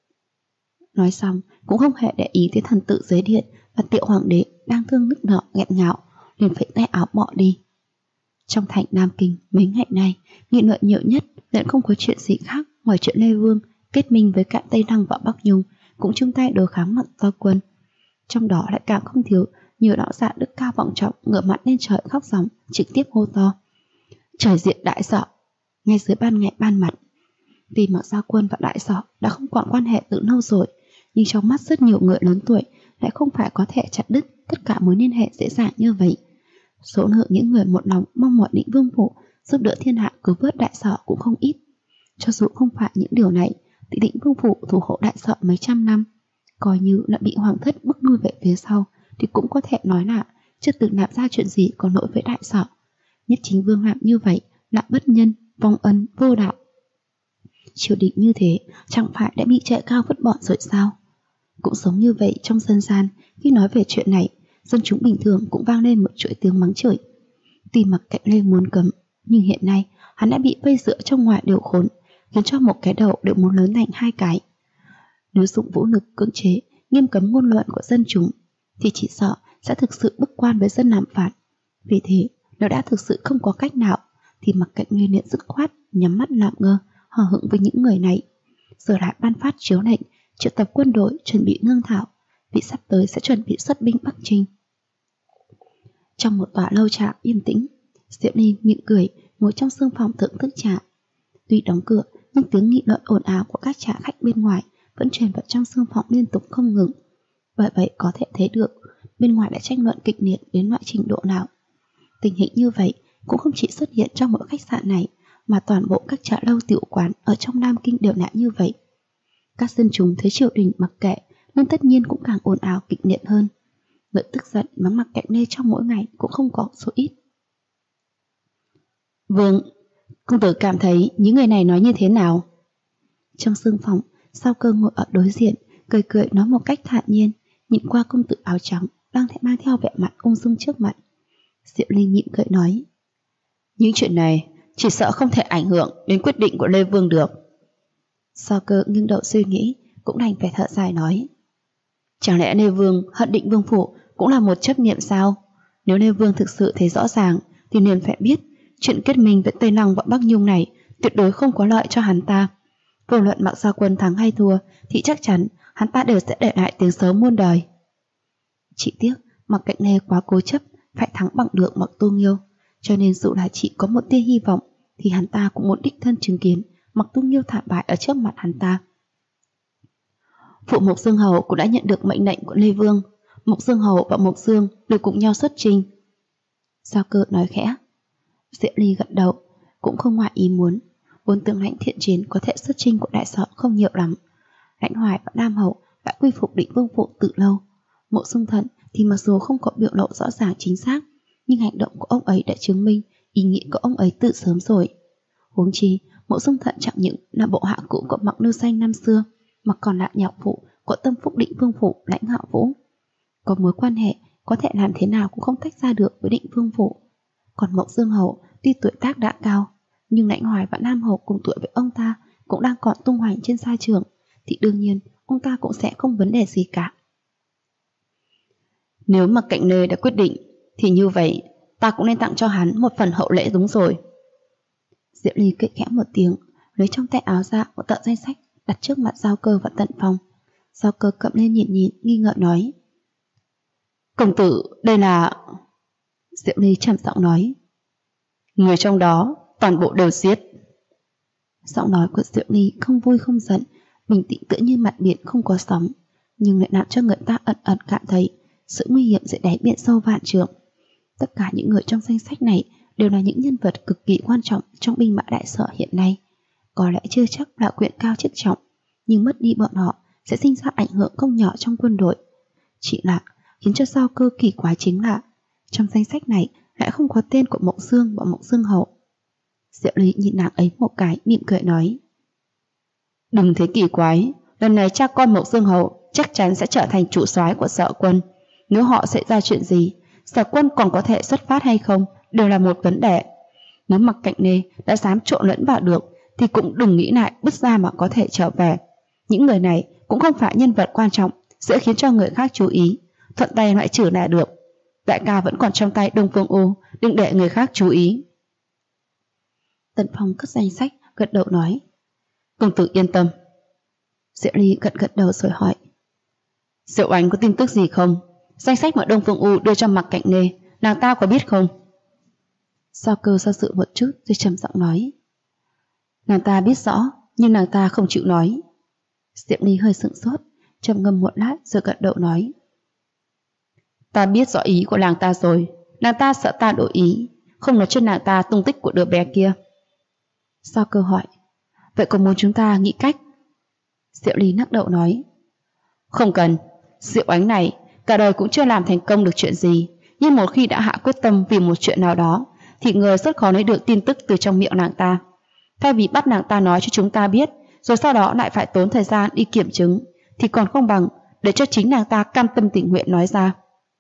Nói xong cũng không hề để ý tới thần tự dưới điện và Tiệu Hoàng đế đang thương nức nở nghẹn ngào, liền phẩy tay áo bỏ đi. Trong thành Nam Kinh mấy ngày nay, nghị luận nhiều nhất lại không có chuyện gì khác ngoài chuyện Lê Vương kết minh với cả Tây Lăng và Bắc Nhung cũng chung tay đối kháng Mạc Gia Quân. Trong đó lại càng không thiếu nhiều lão già đức cao vọng trọng ngửa mặt lên trời khóc ròng, trực tiếp hô to: Trời diệt đại sở! Ngay dưới ban ngày ban mặt. Vì Mạc Gia Quân và đại sở đã không còn quan hệ từ lâu rồi, nhưng trong mắt rất nhiều người lớn tuổi lại không phải có thể chặt đứt tất cả mối liên hệ dễ dàng như vậy. Số lượng những người một lòng mong mọi Định Vương Phủ giúp đỡ thiên hạ cứu vớt đại sở cũng không ít. Cho dù không phải những điều này thì Định Vương Phủ thủ hộ đại sở mấy trăm năm, coi như là bị hoàng thất bước lui về phía sau, thì cũng có thể nói là chưa từng làm ra chuyện gì có lỗi với đại sở. Nhất Chính Vương làm như vậy là bất nhân, vong ân, vô đạo. Triều đình như thế chẳng phải đã bị chạy cao vứt bỏ rồi sao? Cũng giống như vậy trong dân gian, khi nói về chuyện này, dân chúng bình thường cũng vang lên một chuỗi tiếng mắng chửi. Tuy Mạc Cạnh Lê muốn cấm, nhưng hiện nay hắn đã bị vây dựa trong ngoài điều khốn, khiến cho một cái đầu đều muốn lớn thành hai cái. Nếu dùng vũ lực cưỡng chế, nghiêm cấm ngôn luận của dân chúng, thì chỉ sợ sẽ thực sự bức quan với dân làm phản. Vì thế, nếu đã thực sự không có cách nào, thì Mạc Cạnh Lê liền dứt khoát nhắm mắt làm ngơ, hờ hững với những người này, rồi lại ban phát chiếu lệnh triệu tập quân đội chuẩn bị lương thảo, vì sắp tới sẽ chuẩn bị xuất binh Bắc Chinh. Trong một tòa lâu trà yên tĩnh, Diệu Ly mỉm cười ngồi trong sương phòng thưởng thức trà. Tuy đóng cửa, nhưng tiếng nghị luận ồn ào của các trà khách bên ngoài vẫn truyền vào trong xương phòng liên tục không ngừng. Bởi vậy có thể thấy được bên ngoài đã tranh luận kịch liệt đến loại trình độ nào. Tình hình như vậy cũng không chỉ xuất hiện trong mỗi khách sạn này, mà toàn bộ các trà lâu tiểu quán ở trong Nam Kinh đều là như vậy. Các dân chúng thấy triều đình mặc kệ nên tất nhiên cũng càng ồn ào kịch liệt hơn. Người tức giận mắng Mạc Cạnh Lê trong mỗi ngày cũng không có số ít. Vương, công tử cảm thấy những người này nói như thế nào? Trong sương phòng, Sao Cơ ngồi ở đối diện, cười cười nói một cách thản nhiên, nhìn qua công tử áo trắng đang mang theo vẻ mặt ung dung trước mặt. Diệu Linh nhịn cười nói: những chuyện này chỉ sợ không thể ảnh hưởng đến quyết định của Lê Vương được. Sao Cơ nghiêng đầu suy nghĩ, cũng đành phải thở dài nói: chẳng lẽ Lê Vương hận Định Vương phủ cũng là một chấp niệm sao? Nếu Lê Vương thực sự thấy rõ ràng thì liền phải biết chuyện kết minh với Tây Lăng và Bắc Nhung này tuyệt đối không có lợi cho hắn ta. Vô luận Mạc Gia Quân thắng hay thua thì chắc chắn hắn ta đều sẽ để lại tiếng xấu muôn đời. Chỉ tiếc Mạc Cạnh Lê quá cố chấp phải thắng bằng được Mạc Tu Nghiêu, cho nên dù là chỉ có một tia hy vọng thì hắn ta cũng muốn đích thân chứng kiến Mạc Tu Nghiêu thảm bại ở trước mặt hắn ta. Phụ Mộc Dương Hầu cũng đã nhận được mệnh lệnh của Lê Vương. Mộc Dương Hầu và Mộc Dương đều cùng nhau xuất chinh. Sao Cơ nói khẽ. Diệu Ly gật đầu, cũng không ngoài ý muốn. Vốn tướng lãnh thiện chiến có thể xuất chinh của đại sở không nhiều lắm. Lãnh Hoài và Nam Hầu đã quy phục Định Vương phủ từ lâu. Mộ Dung Thận thì mặc dù không có biểu lộ rõ ràng chính xác, nhưng hành động của ông ấy đã chứng minh ý nghĩ của ông ấy từ sớm rồi. Huống chi Mộ Dung Thận chẳng những là bộ hạ cũ của Mạc Lưu Xanh năm xưa, mà còn là nhạc phụ của tâm phúc Định Vương phủ Lãnh Hạo Vũ. Có mối quan hệ có thể làm thế nào cũng không tách ra được với Định Vương phủ. Còn Mộc Dương Hầu tuy tuổi tác đã cao, nhưng Lãnh Hoài và Nam Hầu cùng tuổi với ông ta cũng đang còn tung hoành trên sa trường, thì đương nhiên ông ta cũng sẽ không vấn đề gì cả. Nếu mà Cạnh Lê đã quyết định thì như vậy ta cũng nên tặng cho hắn một phần hậu lễ đúng rồi. Diệu Ly cười khẽ một tiếng, lấy trong tay áo ra một tờ danh sách đặt trước mặt Giao Cơ và Tận Phong. Giao Cơ cầm lên nhìn nghi ngờ nói: công tử, đây là... Diệu Ly trầm giọng nói: người trong đó toàn bộ đều giết. Giọng nói của Diệu Ly không vui không giận, bình tĩnh tựa như mặt biển không có sóng, nhưng lại làm cho người ta ẩn ẩn cảm thấy sự nguy hiểm dưới đáy biển sâu vạn trượng. Tất cả những người trong danh sách này đều là những nhân vật cực kỳ quan trọng trong binh mã đại sở hiện nay. Có lẽ chưa chắc là quyền cao chức trọng, nhưng mất đi bọn họ sẽ sinh ra ảnh hưởng không nhỏ trong quân đội. Chỉ là khiến cho Giao Cơ kỳ quái chính là trong danh sách này lại không có tên của Mộc Dương và Mộc Dương Hầu. Diệu Ly nhìn nàng ấy một cái, mỉm cười nói: đừng thấy kỳ quái, lần này cha con Mộc Dương Hầu chắc chắn sẽ trở thành chủ soái của Sở Quân. Nếu họ xảy ra chuyện gì, Sở Quân còn có thể xuất phát hay không đều là một vấn đề. Nếu Mạc Cạnh Lê đã dám trộn lẫn vào được thì cũng đừng nghĩ lại bứt ra mà có thể trở về. Những người này cũng không phải nhân vật quan trọng sẽ khiến cho người khác chú ý, thuận tay loại trừ là được. Đại ca vẫn còn trong tay Đông Phương U, đừng để người khác chú ý. Tần Phong cất danh sách, gật đầu nói: công tử yên tâm. Diệu Ly gật đầu rồi hỏi: Diệu Ánh có tin tức gì không? Danh sách mà Đông Phương U đưa cho Mạc Cạnh Lê, nàng ta có biết không? Giao Cơ do dự một chút rồi trầm giọng nói: nàng ta biết rõ, nhưng nàng ta không chịu nói. Diệu Ly hơi sững sốt, trầm ngâm một lát rồi gật đầu nói: ta biết rõ ý của nàng ta rồi. Nàng ta sợ ta đổi ý, không nói cho nàng ta tung tích của đứa bé kia. Giao Cơ hỏi: vậy có muốn chúng ta nghĩ cách? Diệu Ly lắc đầu nói: không cần. Diệu Ánh này cả đời cũng chưa làm thành công được chuyện gì, nhưng một khi đã hạ quyết tâm vì một chuyện nào đó thì người rất khó lấy được tin tức từ trong miệng nàng ta. Thay vì bắt nàng ta nói cho chúng ta biết rồi sau đó lại phải tốn thời gian đi kiểm chứng, thì còn không bằng để cho chính nàng ta cam tâm tình nguyện nói ra.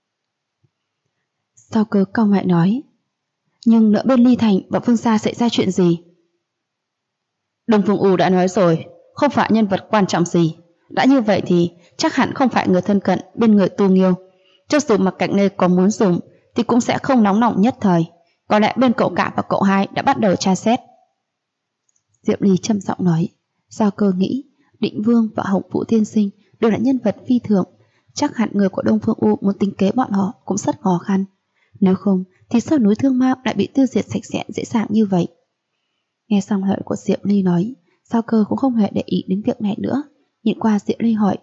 Giao Cơ cau mày nói: nhưng lỡ bên Ly Thành và Phương Xa xảy ra chuyện gì? Đông Phương U đã nói rồi, không phải nhân vật quan trọng gì. Đã như vậy thì chắc hẳn không phải người thân cận bên người Tu Nghiêu. Cho dù Mạc Cạnh Lê có muốn dùng thì cũng sẽ không nóng lòng nhất thời. Có lẽ bên cậu cả và cậu hai đã bắt đầu tra xét. Diệu Ly trầm giọng nói: Giao Cơ nghĩ Định Vương và Hồng Vũ Tiên Sinh đều là nhân vật phi thường, chắc hẳn người của Đông Phương U muốn tính kế bọn họ cũng rất khó khăn. Nếu không thì sao núi Thương Mao lại bị tiêu diệt sạch sẽ dễ dàng như vậy? Nghe xong lời của Diệu Ly nói, Giao Cơ cũng không hề để ý đến việc này nữa, nhìn qua Diệu Ly hỏi: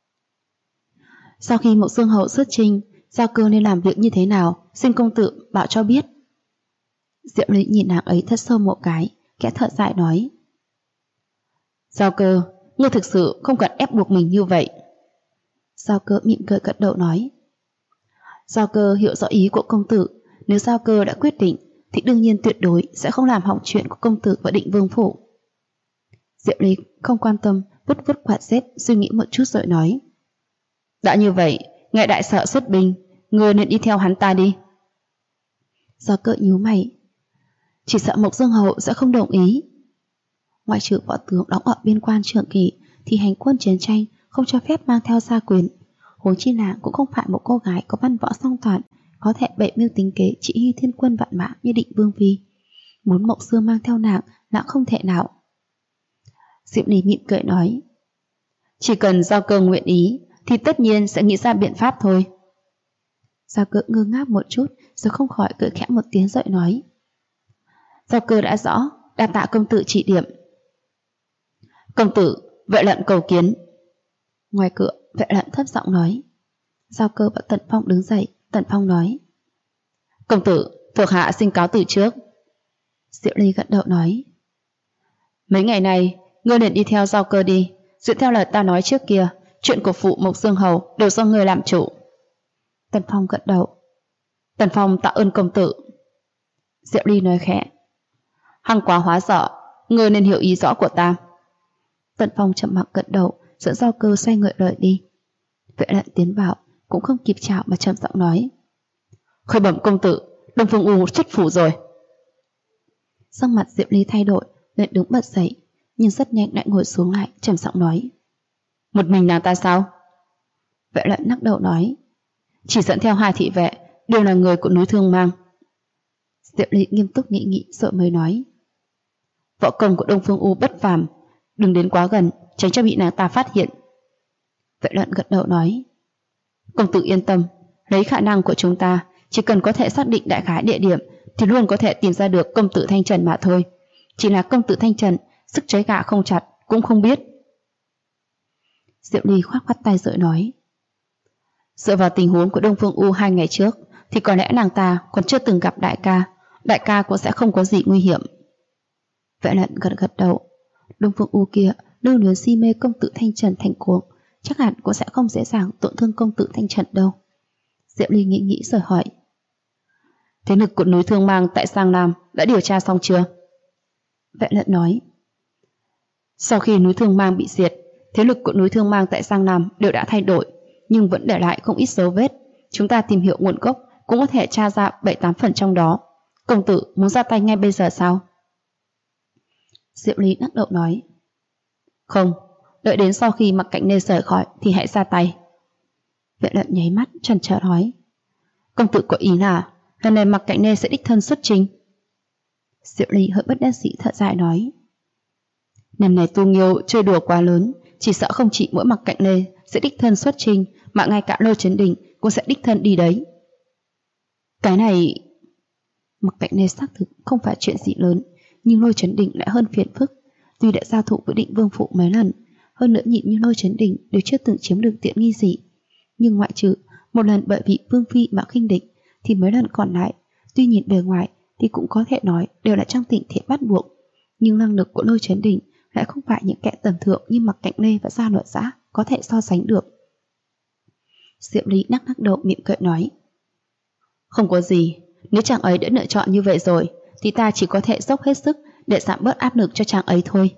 sau khi Mộc Dương Hầu xuất chinh, Giao Cơ nên làm việc như thế nào, xin công tử bảo cho biết. Diệu Ly nhìn nàng ấy thật sâu một cái, khẽ thở dài nói: Giao Cơ, ngươi thực sự không cần ép buộc mình như vậy. Giao Cơ mỉm cười gật đầu nói: Giao Cơ hiểu rõ ý của công tử, nếu Giao Cơ đã quyết định thì đương nhiên tuyệt đối sẽ không làm hỏng chuyện của công tử và Định Vương phủ. Diệu Ly không quan tâm, vứt quạt xếp, suy nghĩ một chút rồi nói: đã như vậy, ngài đại sợ xuất binh, ngươi nên đi theo hắn ta đi. Giao Cơ nhíu mày: chỉ sợ Mộc Dương Hầu sẽ không đồng ý. Ngoại trừ võ tướng đóng ở biên quan Trường Kỳ thì hành quân chiến tranh không cho phép mang theo gia quyền. Huống chi nàng cũng không phải một cô gái có văn võ song toàn, có thể bậy mưu tính kế chỉ huy thiên quân vạn mã như Định Vương phi. Muốn Mộc Dương mang theo nàng không thể nào. Diệu Ly mỉm cười nói: chỉ cần Giao Cơ nguyện ý thì tất nhiên sẽ nghĩ ra biện pháp thôi. Giao Cơ ngơ ngác một chút rồi không khỏi cười khẽ một tiếng rồi nói: Giao Cơ đã rõ, đa tạ công tử chỉ điểm. Công tử, Vệ Lận cầu kiến. Ngoài cửa, Vệ Lận thấp giọng nói. Giao Cơ và Tần Phong đứng dậy. Tần Phong nói: công tử, thuộc hạ xin cáo từ trước. Diệu Ly gật đầu nói: mấy ngày này ngươi nên đi theo Giao Cơ đi, dựa theo lời ta nói trước kia, chuyện của phụ Mộc Dương Hầu đều do ngươi làm chủ. Tần Phong gật đầu. Tần Phong tạ ơn công tử. Diệu Ly nói khẽ: hăng quá hóa dở, ngươi nên hiểu ý rõ của ta. Tần Phong chậm mặc gật đầu, dẫn Giao Cơ xoay người rời đi. Vệ Lận tiến vào, cũng không kịp chào mà trầm giọng nói: khởi bẩm công tử, Đông Phương U xuất phủ rồi. Sắc mặt Diệu Ly thay đổi, liền đứng bật dậy, nhưng rất nhanh lại ngồi xuống lại, trầm giọng nói: một mình nàng ta sao? Vệ Lận lắc đầu nói: chỉ dẫn theo 2 thị vệ, đều là người của núi Thương Mang. Diệu Ly nghiêm túc nghĩ rồi mới nói: võ công của Đông Phương U bất phàm, đừng đến quá gần, tránh cho bị nàng ta phát hiện. Vệ Lận gật đầu nói: công tử yên tâm, lấy khả năng của chúng ta, chỉ cần có thể xác định đại khái địa điểm thì luôn có thể tìm ra được công tử Thanh Trần mà thôi. Chỉ là công tử Thanh Trần sức trói gà không chặt cũng không biết. Diệu Ly khoác tay rồi nói: dựa vào tình huống của Đông Phương U 2 ngày trước thì có lẽ nàng ta còn chưa từng gặp đại ca cũng sẽ không có gì nguy hiểm. Vệ Lận gật đầu. Đông Phương U kia lưu luyến si mê công tử Thanh Trần thành cuồng, chắc hẳn cũng sẽ không dễ dàng tổn thương công tử Thanh Trần đâu. Diệu Ly nghĩ rồi hỏi: thế lực của núi Thương Mang tại Giang Nam đã điều tra xong chưa? Vệ Lận nói: sau khi núi Thương Mang bị diệt, thế lực của núi Thương Mang tại Giang Nam đều đã thay đổi, nhưng vẫn để lại không ít dấu vết. Chúng ta tìm hiểu nguồn gốc cũng có thể tra ra 7-8 phần trong đó. Công tử muốn ra tay ngay bây giờ sao? Diệu Ly lắc đầu nói: không, đợi đến sau khi Mặc Cạnh Nê rời khỏi thì hãy ra tay. Vệ Lận nháy mắt chần chờ nói: công tử có ý là lần này Mặc Cạnh Nê sẽ đích thân xuất trình? Diệu Ly hơi bất đắc dĩ thở dài nói: lần này Tu Nghiêu chơi đùa quá lớn, chỉ sợ không chỉ mỗi Mặc Cạnh Nê sẽ đích thân xuất trình, mà ngay cả Lôi Chấn Đình cũng sẽ đích thân đi đấy. Cái này... Mặc Cạnh Nê xác thực không phải chuyện gì lớn, nhưng Lôi Chấn Đình lại hơn phiền phức. Tuy đã giao thủ với Định Vương phụ mấy lần, hơn nữa nhịn như Lôi Chấn Đình đều chưa từng chiếm được tiện nghi gì, nhưng ngoại trừ một lần bởi vì Vương phi mà khinh địch, thì mấy lần còn lại tuy nhìn bề ngoài thì cũng có thể nói đều là trong tình thế bắt buộc, nhưng năng lực của Lôi Chấn Đình lại không phải những kẻ tầm thượng như Mặc Cạnh Nê và Gia Nội Giã có thể so sánh được. Diệu Ly lắc đầu mỉm cười nói: không có gì, nếu chàng ấy đã lựa chọn như vậy rồi thì ta chỉ có thể dốc hết sức để giảm bớt áp lực cho chàng ấy thôi.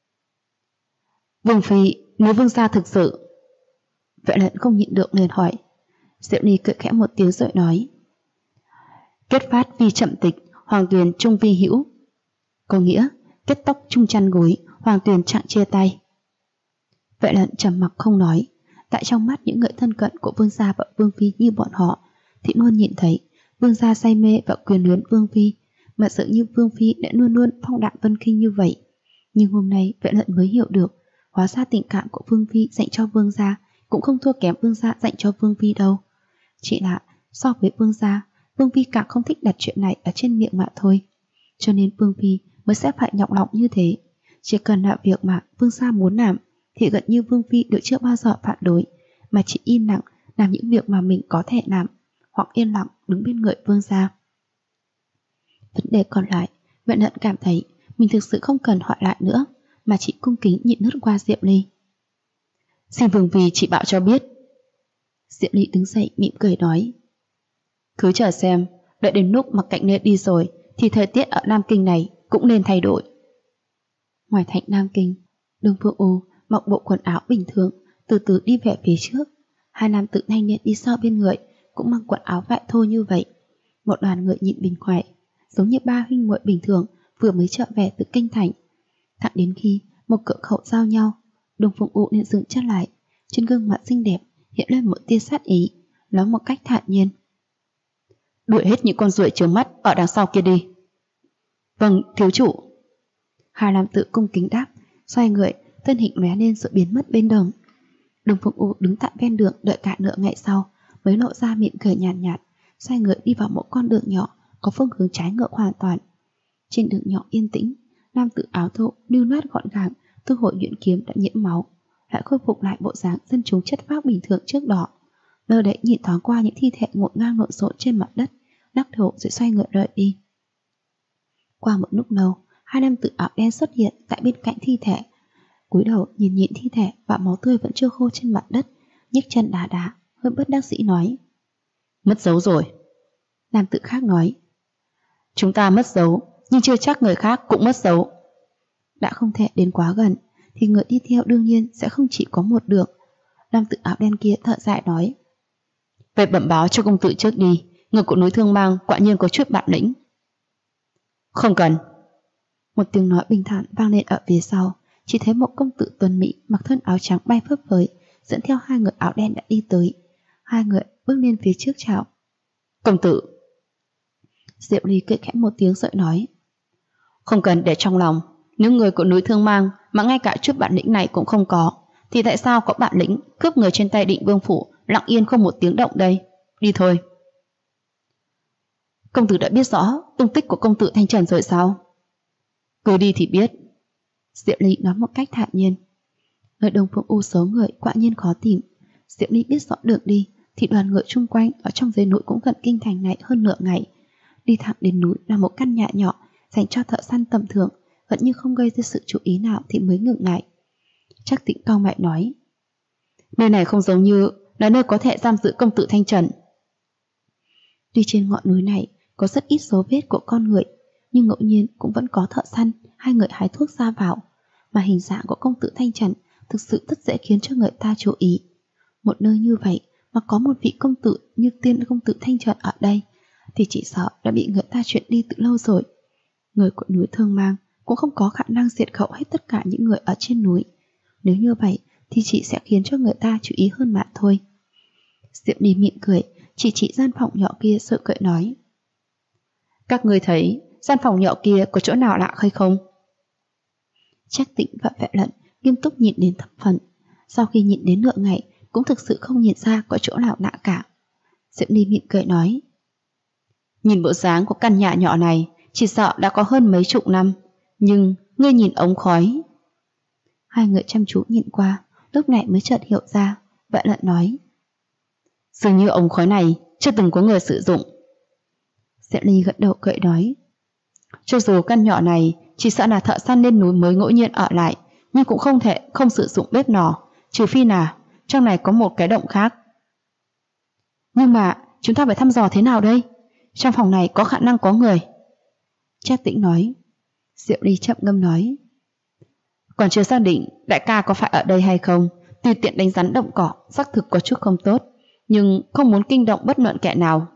Vương phi, nếu vương gia thực sự... Vệ Lận không nhịn được liền hỏi. Diệu Ly cười khẽ một tiếng rồi nói: kết phát vi chậm tịch, hoàng tuyền trung vi hữu. Có nghĩa kết tóc chung chăn gối, hoàng tuyền chẳng chia tay. Vệ Lận trầm mặc không nói. Tại trong mắt những người thân cận của vương gia và vương phi như bọn họ thì luôn nhìn thấy vương gia say mê và quyền luyến vương phi, mà dường như vương phi đã luôn luôn phong đạm Vân Kinh như vậy. Nhưng hôm nay Vệ Lận mới hiểu được, hóa ra tình cảm của vương phi dành cho vương gia cũng không thua kém vương gia dành cho vương phi đâu. Chỉ là so với vương gia, vương phi càng không thích đặt chuyện này ở trên miệng mà thôi. Cho nên vương phi mới sẽ phải nhọc lòng như thế. Chỉ cần là việc mà vương gia muốn làm thì gần như Vương Phi đều chưa bao giờ phản đối, mà chỉ im lặng làm những việc mà mình có thể làm, hoặc yên lặng đứng bên người vương gia. Vấn đề còn lại, Vạn Hận cảm thấy mình thực sự không cần hỏi lại nữa, mà chỉ cung kính nhìn lướt qua Diệp Ly. Xin Vương Phi chỉ bảo cho biết. Diệp Ly đứng dậy mỉm cười nói. Cứ chờ xem, đợi đến lúc Mặc Cạnh Nê đi rồi thì thời tiết ở Nam Kinh này cũng nên thay đổi. Ngoài thành Nam Kinh, Đông Phương U mặc bộ quần áo bình thường, từ từ đi về phía trước. Hai nam tử thanh niên đi sau bên người cũng mặc quần áo vải thô như vậy. Một đoàn người nhìn bên ngoài, giống như ba huynh muội bình thường vừa mới trở về từ kinh thành. Thẳng đến khi một cửa khẩu giao nhau, Đông Phương U liền dừng chân lại, trên gương mặt xinh đẹp hiện lên một tia sát ý, nói một cách thản nhiên. Đuổi hết những con ruồi trướng mắt ở đằng sau kia đi. Vâng, thiếu chủ. Hai nam tử cung kính đáp, xoay người, thân hình lóe lên rồi biến mất bên đường. Đông Phương U đứng tại ven đường đợi cả nửa ngày sau mới lộ ra mỉm cười nhàn nhạt, xoay người đi vào một con đường nhỏ có phương hướng trái ngược hoàn toàn. Trên đường nhỏ yên tĩnh, nam tử áo thô lưu loát gọn gàng thu hồi nhuyễn kiếm đã nhiễm máu, lại khôi phục lại bộ dáng dân chúng chất phác bình thường trước đó. Lơ đễnh nhìn thoáng qua những thi thể ngổn ngang lộn xộn trên mặt đất, đắc thổ rồi xoay người rời đi. Qua một lúc lâu, hai nam tử áo đen xuất hiện tại bên cạnh thi thể, cúi đầu nhìn nhịn thi thể và máu tươi vẫn chưa khô trên mặt đất, nhấc chân đá đá, hơi bất đắc dĩ nói. Mất dấu rồi. Nam tử khác nói. Chúng ta mất dấu, nhưng chưa chắc người khác cũng mất dấu. Đã không thể đến quá gần, thì người đi theo đương nhiên sẽ không chỉ có một đường. Nam tử áo đen kia thở dài nói. Về bẩm báo cho công tử trước đi, người của núi Thương Mang quả nhiên có chút bản lĩnh. Không cần. Một tiếng nói bình thản vang lên ở phía sau, chỉ thấy một công tử tuấn mỹ mặc thân áo trắng bay phấp phới, dẫn theo hai người áo đen đã đi tới. Hai người bước lên phía trước chào. Công tử. Diệp Ly cười khẽ một tiếng rồi nói. Không cần để trong lòng, nếu người của núi Thương Mang mà ngay cả chút bản lĩnh này cũng không có, thì tại sao có bản lĩnh cướp người trên tay Định Vương phủ lặng yên không một tiếng động đây? Đi thôi. Công tử đã biết rõ tung tích của công tử Thanh Trần rồi sao? Cứ đi thì biết. Diệp Ly nói một cách thản nhiên. Ở Đông Phương U số người quả nhiên khó tìm. Diệp Ly biết rõ đường đi thì đoàn người chung quanh ở trong dãy núi cũng gần kinh thành này hơn nửa ngày. Đi thẳng đến núi là một căn nhà nhỏ dành cho thợ săn tầm thường, vẫn như không gây ra sự chú ý nào thì mới ngừng lại. Trác Tĩnh cau mày nói. Nơi này không giống như là nơi có thể giam giữ công tử Thanh Trần. Tuy trên ngọn núi này có rất ít dấu vết của con người, nhưng ngẫu nhiên cũng vẫn có thợ săn hay người hái thuốc ra vào, mà hình dạng của công tử Thanh Trần thực sự rất dễ khiến cho người ta chú ý. Một nơi như vậy mà có một vị công tử như tiên công tử Thanh Trần ở đây thì chỉ sợ đã bị người ta chuyển đi từ lâu rồi. Người của núi Thương Mang cũng không có khả năng diệt khẩu hết tất cả những người ở trên núi. Nếu như vậy thì chỉ sẽ khiến cho người ta chú ý hơn mà thôi. Diệp Ly mỉm cười, chỉ gian phòng nhỏ kia sợ cười nói. Các người thấy gian phòng nhỏ kia có chỗ nào lạ hay không? Trác Tĩnh và Vệ Lận nghiêm túc nhìn đến thập phần. Sau khi nhìn đến nửa ngày cũng thực sự không nhìn ra có chỗ nào lạ cả. Diệp Ly mỉm cười nói. Nhìn bộ dáng của căn nhà nhỏ này chỉ sợ đã có hơn mấy chục năm, nhưng ngươi nhìn ống khói. Hai người chăm chú nhìn qua, lúc này mới chợt hiểu ra. Vệ Lận nói. Dường như ống khói này chưa từng có người sử dụng. Diệp Ly gật đầu cười nói. Cho dù căn nhỏ này chỉ sợ là thợ săn lên núi mới ngẫu nhiên ở lại, nhưng cũng không thể không sử dụng bếp nỏ, trừ phi là trong này có một cái động khác. Nhưng mà chúng ta phải thăm dò thế nào đây? Trong phòng này có khả năng có người. Trác Tĩnh nói. Diệp Ly chậm ngâm nói. Còn chưa xác định đại ca có phải ở đây hay không, tùy tiện đánh rắn động cỏ xác thực có chút không tốt, nhưng không muốn kinh động bất luận kẻ nào.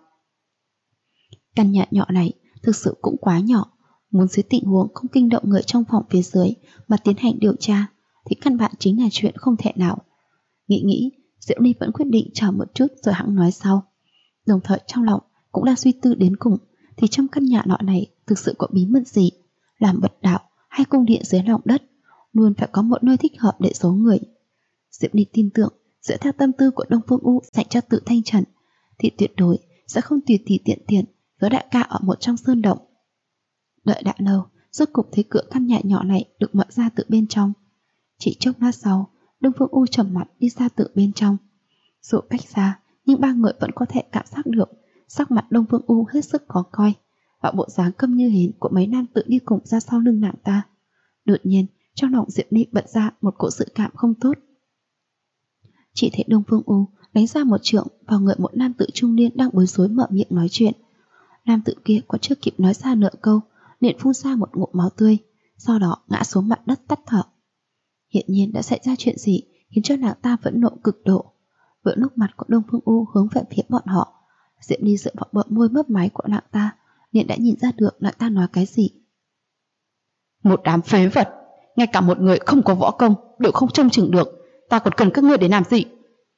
Căn nhà nhỏ này thực sự cũng quá nhỏ, muốn dưới tình huống không kinh động người trong phòng phía dưới mà tiến hành điều tra thì căn bản chính là chuyện không thể nào. Nghĩ, Diệu Ly vẫn quyết định chờ một chút rồi hẵng nói sau. Đồng thời trong lòng cũng đang suy tư đến cùng thì trong căn nhà nọ này thực sự có bí mật gì, làm mật đạo hay cung điện dưới lòng đất, luôn phải có một nơi thích hợp để giấu người. Diệu Ly tin tưởng dựa theo tâm tư của Đông Phương U dành cho tự Thanh Trần thì tuyệt đối sẽ không tùy tiện với đại ca ở một trong sơn động. Đợi đã lâu, rốt cục thấy cửa căn nhà nhỏ này được mở ra từ bên trong. Chỉ chốc lát sau, Đông Phương U trầm mặt đi ra từ bên trong. Dù cách xa, nhưng ba người vẫn có thể cảm giác được sắc mặt Đông Phương U hết sức khó coi, và bộ dáng câm như hến của mấy nam tử đi cùng ra sau lưng nàng ta. Đột nhiên, trong lòng Diệp Ly bật ra một cỗ dự cảm không tốt. Chỉ thấy Đông Phương U đánh ra một trượng vào người một nam tử trung niên đang bối rối mở miệng nói chuyện. Nam tử kia còn chưa kịp nói ra nửa câu, liền phun ra một ngụm máu tươi, sau đó ngã xuống mặt đất tắt thở. Hiện nhiên đã xảy ra chuyện gì khiến cho nàng ta phẫn nộ cực độ. Vừa lúc mặt của Đông Phương U hướng về phía bọn họ, Diệp Ly dựa vào bờ môi mấp máy của nàng ta, liền đã nhìn ra được nàng ta nói cái gì. Một đám phế vật, ngay cả một người không có võ công đều không trông chừng được, ta còn cần các ngươi để làm gì?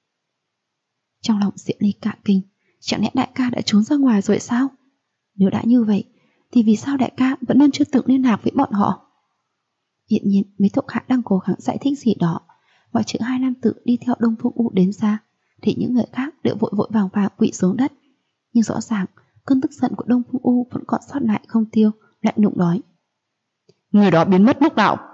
Trong lòng Diệp Ly cả kinh, chẳng lẽ đại ca đã trốn ra ngoài rồi sao? Nếu đã như vậy, thì vì sao đại ca vẫn luôn chưa từng liên lạc với bọn họ? Hiện nhiên mấy thuộc hạ đang cố gắng giải thích gì đó, ngoại trừ hai nam tử đi theo Đông Phương U đến ra, thì những người khác đều vội vội vàng vàng quỵ xuống đất. Nhưng rõ ràng cơn tức giận của Đông Phương U vẫn còn sót lại không tiêu, lạnh lùng nói: Người đó biến mất lúc nào?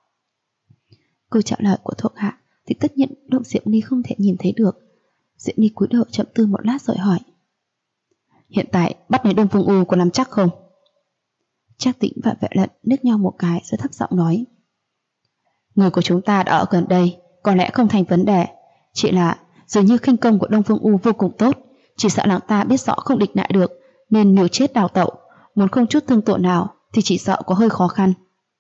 Câu trả lời của thuộc hạ thì tất nhiên Đông Diệp Ly không thể nhìn thấy được. Diệp Ly cúi đầu chậm tư một lát rồi hỏi: Hiện tại bắt lấy Đông Phương U có nắm chắc không? Trác Tĩnh và Vệ Lận liếc nhau một cái rồi thấp giọng nói: Người của chúng ta đã ở gần đây, có lẽ không thành vấn đề. Chỉ là dường như khinh công của Đông Phương U vô cùng tốt, chỉ sợ nàng ta biết rõ không địch lại được, nên liều chết đào tẩu, muốn không chút thương tổn nào thì chỉ sợ có hơi khó khăn.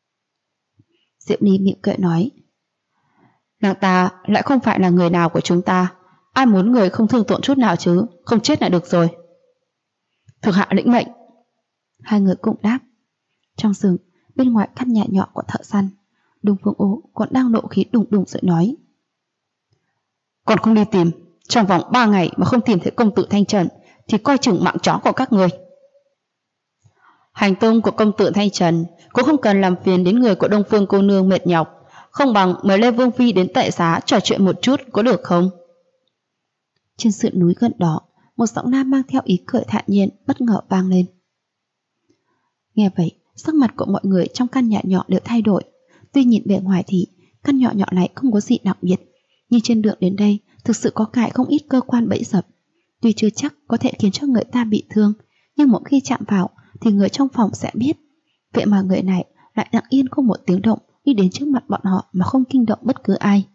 Diệp Ly mỉm cười nói: Nàng ta lại không phải là người nào của chúng ta, ai muốn người không thương tổn chút nào chứ, không chết là được rồi. Thuộc hạ lĩnh mệnh. Hai người cùng đáp. Trong rừng, bên ngoài căn nhà nhỏ của thợ săn, Đông Phương U còn đang nộ khí đùng đùng rồi nói: Còn không đi tìm, trong vòng 3 ngày mà không tìm thấy công tử Thanh Trần thì coi chừng mạng chó của các người. Hành tung của công tử Thanh Trần cũng không cần làm phiền đến người của Đông Phương cô nương mệt nhọc, không bằng mời Lê Vương Phi đến tệ xá trò chuyện một chút có được không? Trên sườn núi gần đó, một giọng nam mang theo ý cười thản nhiên bất ngờ vang lên. Nghe vậy, sắc mặt của mọi người trong căn nhà nhỏ đều thay đổi. Tuy nhìn bề ngoài thì căn nhỏ nhỏ này không có gì đặc biệt, nhưng trên đường đến đây thực sự có cài không ít cơ quan bẫy dập. Tuy chưa chắc có thể khiến cho người ta bị thương, nhưng một khi chạm vào thì người trong phòng sẽ biết. Vậy mà người này lại lặng yên không một tiếng động đi đến trước mặt bọn họ mà không kinh động bất cứ ai.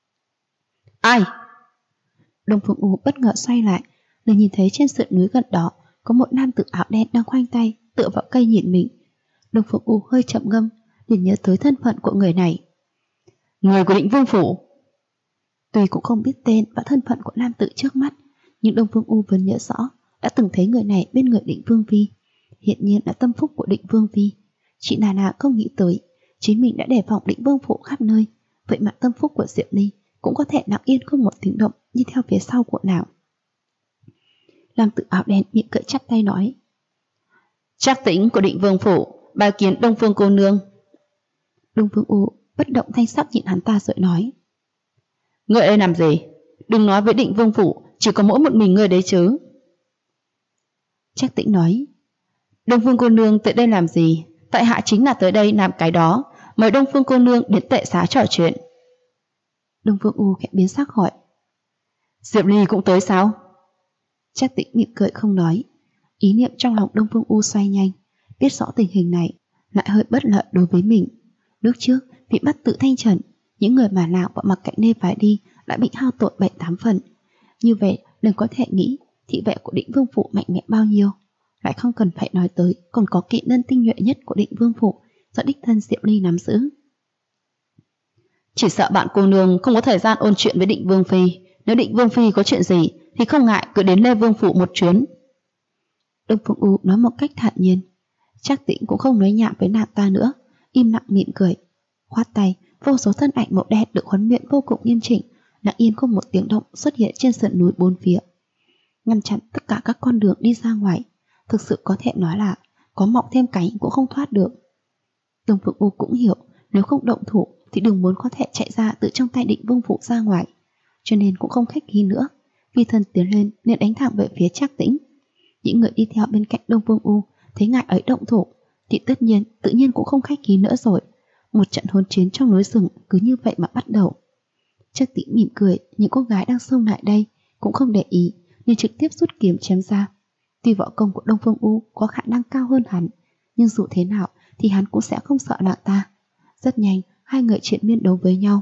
Ai? Đông Phương U bất ngờ xoay lại, liền nhìn thấy trên sườn núi gần đó có một nam tử áo đen đang khoanh tay tựa vào cây nhìn mình. Đông Phương U hơi chậm ngâm, liền nhớ tới thân phận của người này. Người của Định Vương phủ. Tuy cũng không biết tên và thân phận của nam tử trước mắt, nhưng Đông Phương U vẫn nhớ rõ đã từng thấy người này bên người Định Vương Phi. Hiện nhiên là tâm phúc của Định Vương Phi. Chị Nà không nghĩ tới chính mình đã đề phòng Định Vương phủ khắp nơi, vậy mà tâm phúc của Diệp Ly cũng có thể lặng yên không một tiếng động đi theo phía sau của nàng. Nam tử áo đen miệng cười chắp tay nói: Trác Tĩnh của Định Vương phủ bái kiến Đông Phương cô nương. Đông Phương U bất động thanh sắc nhìn hắn ta rồi nói: Ngươi ơi làm gì? Đừng nói với Định Vương phủ chỉ có mỗi một mình ngươi đấy chứ. Trác Tĩnh nói: Đông Phương cô nương tới đây làm gì? Tại hạ chính là tới đây làm cái đó, mời Đông Phương cô nương đến tệ xá trò chuyện. Đông Phương U khẽ biến sắc hỏi: Diệp Ly cũng tới sao? Trác Tĩnh mỉm cười không nói. Ý niệm trong lòng Đông Phương U xoay nhanh, biết rõ tình hình này lại hơi bất lợi đối với mình. Lúc trước bị bắt tự Thanh Trần, những người mà nào bọn Mặc Cạnh Nê phái đi đã bị hao tổn 7-8 phần. Như vậy đừng có thể nghĩ thị vệ của Định Vương phủ mạnh mẽ bao nhiêu. Lại không cần phải nói tới còn có kỵ nhân tinh nhuệ nhất của Định Vương phủ do đích thân Diệp Ly nắm giữ. Chỉ sợ bạn cô nương không có thời gian ôn chuyện với Định Vương Phi. Nếu Định Vương Phi có chuyện gì thì không ngại cứ đến Lê Vương phủ một chuyến. Đông Phương U nói một cách thản nhiên. Trác Tĩnh cũng không nói nhảm với nàng ta nữa, im lặng mỉm cười, khoát tay. Vô số thân ảnh màu đen được huấn luyện vô cùng nghiêm chỉnh, lặng yên không một tiếng động xuất hiện trên sườn núi bốn phía, ngăn chặn tất cả các con đường đi ra ngoài. Thực sự có thể nói là có mọc thêm cánh cũng không thoát được. Đông Phương U cũng hiểu nếu không động thủ thì đừng muốn có thể chạy ra từ trong tay Định Vương phủ ra ngoài, cho nên cũng không khách khí nữa, phi thân tiến lên nên đánh thẳng về phía Trác Tĩnh. Những người đi theo bên cạnh Đông Phương U thấy ngài ấy động thủ thì tự nhiên cũng không khách khí nữa rồi. Một trận hôn chiến trong núi rừng cứ như vậy mà bắt đầu. Trác Tĩnh mỉm cười, những cô gái đang xông lại đây cũng không để ý nên trực tiếp rút kiếm chém ra. Tuy võ công của Đông Phương U có khả năng cao hơn hắn, nhưng dù thế nào thì hắn cũng sẽ không sợ nàng ta. Rất nhanh, hai người triền miên đấu với nhau.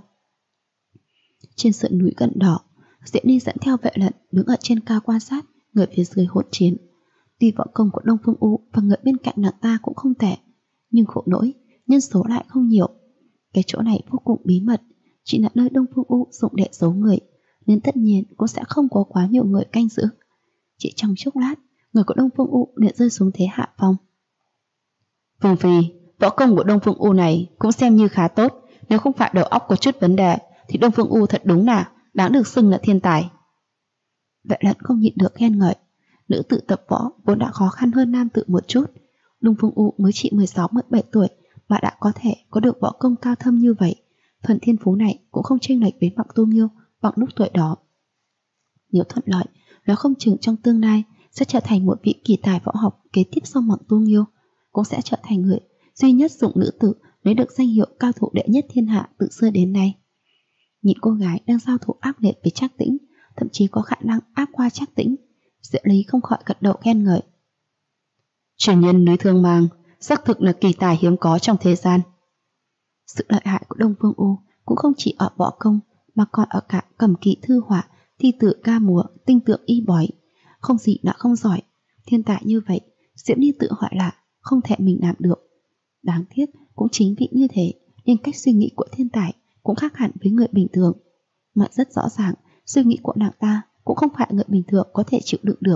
Trên sườn núi gần đỏ, Diệp Ly dẫn theo Vệ Lận đứng ở trên cao quan sát người phía dưới hỗn chiến. Tuy võ công của Đông Phương U và người bên cạnh nàng ta cũng không tệ, nhưng khổ nỗi nhân số lại không nhiều. Cái chỗ này vô cùng bí mật, chỉ là nơi Đông Phương U dùng để giấu người, nên tất nhiên cũng sẽ không có quá nhiều người canh giữ. Chỉ trong chốc lát, người của Đông Phương U liền rơi xuống thế hạ phong. Vương Phi, võ công của Đông Phương U này cũng xem như khá tốt. Nếu không phải đầu óc có chút vấn đề thì Đông Phương U thật đúng là đáng được xưng là thiên tài. Vệ Lận không nhịn được khen ngợi. Nữ tự tập võ vốn đã khó khăn hơn nam tự một chút. Đông Phương U mới chỉ 16-17 tuổi mà đã có thể có được võ công cao thâm như vậy. Phần thiên phú này cũng không chênh lệch với Mạc Tu Nghiêu bằng lúc tuổi đó. Nếu thuận lợi, nó không chừng trong tương lai sẽ trở thành một vị kỳ tài võ học kế tiếp sau Mạc Tu Nghiêu, cũng sẽ trở thành người duy nhất dụng nữ tử lấy được danh hiệu cao thủ đệ nhất thiên hạ từ xưa đến nay. Nhìn cô gái đang giao thủ ác liệt với Trác Tĩnh, thậm chí có khả năng áp qua Trác Tĩnh, Diệu Lý không khỏi gật đầu khen ngợi. Truyền nhân núi Thương Mang xác thực là kỳ tài hiếm có trong thế gian. Sự lợi hại của Đông Phương U cũng không chỉ ở võ công mà còn ở cả cầm kỵ thư họa, thi tử ca múa, tinh tượng y bói, không gì đã không giỏi. Thiên tài như vậy, Diễm Ly tự hỏi là không thể mình làm được. Đáng tiếc cũng chính vì như thế nên cách suy nghĩ của thiên tài cũng khác hẳn với người bình thường. Mà rất rõ ràng, suy nghĩ của nàng ta cũng không phải người bình thường có thể chịu đựng được.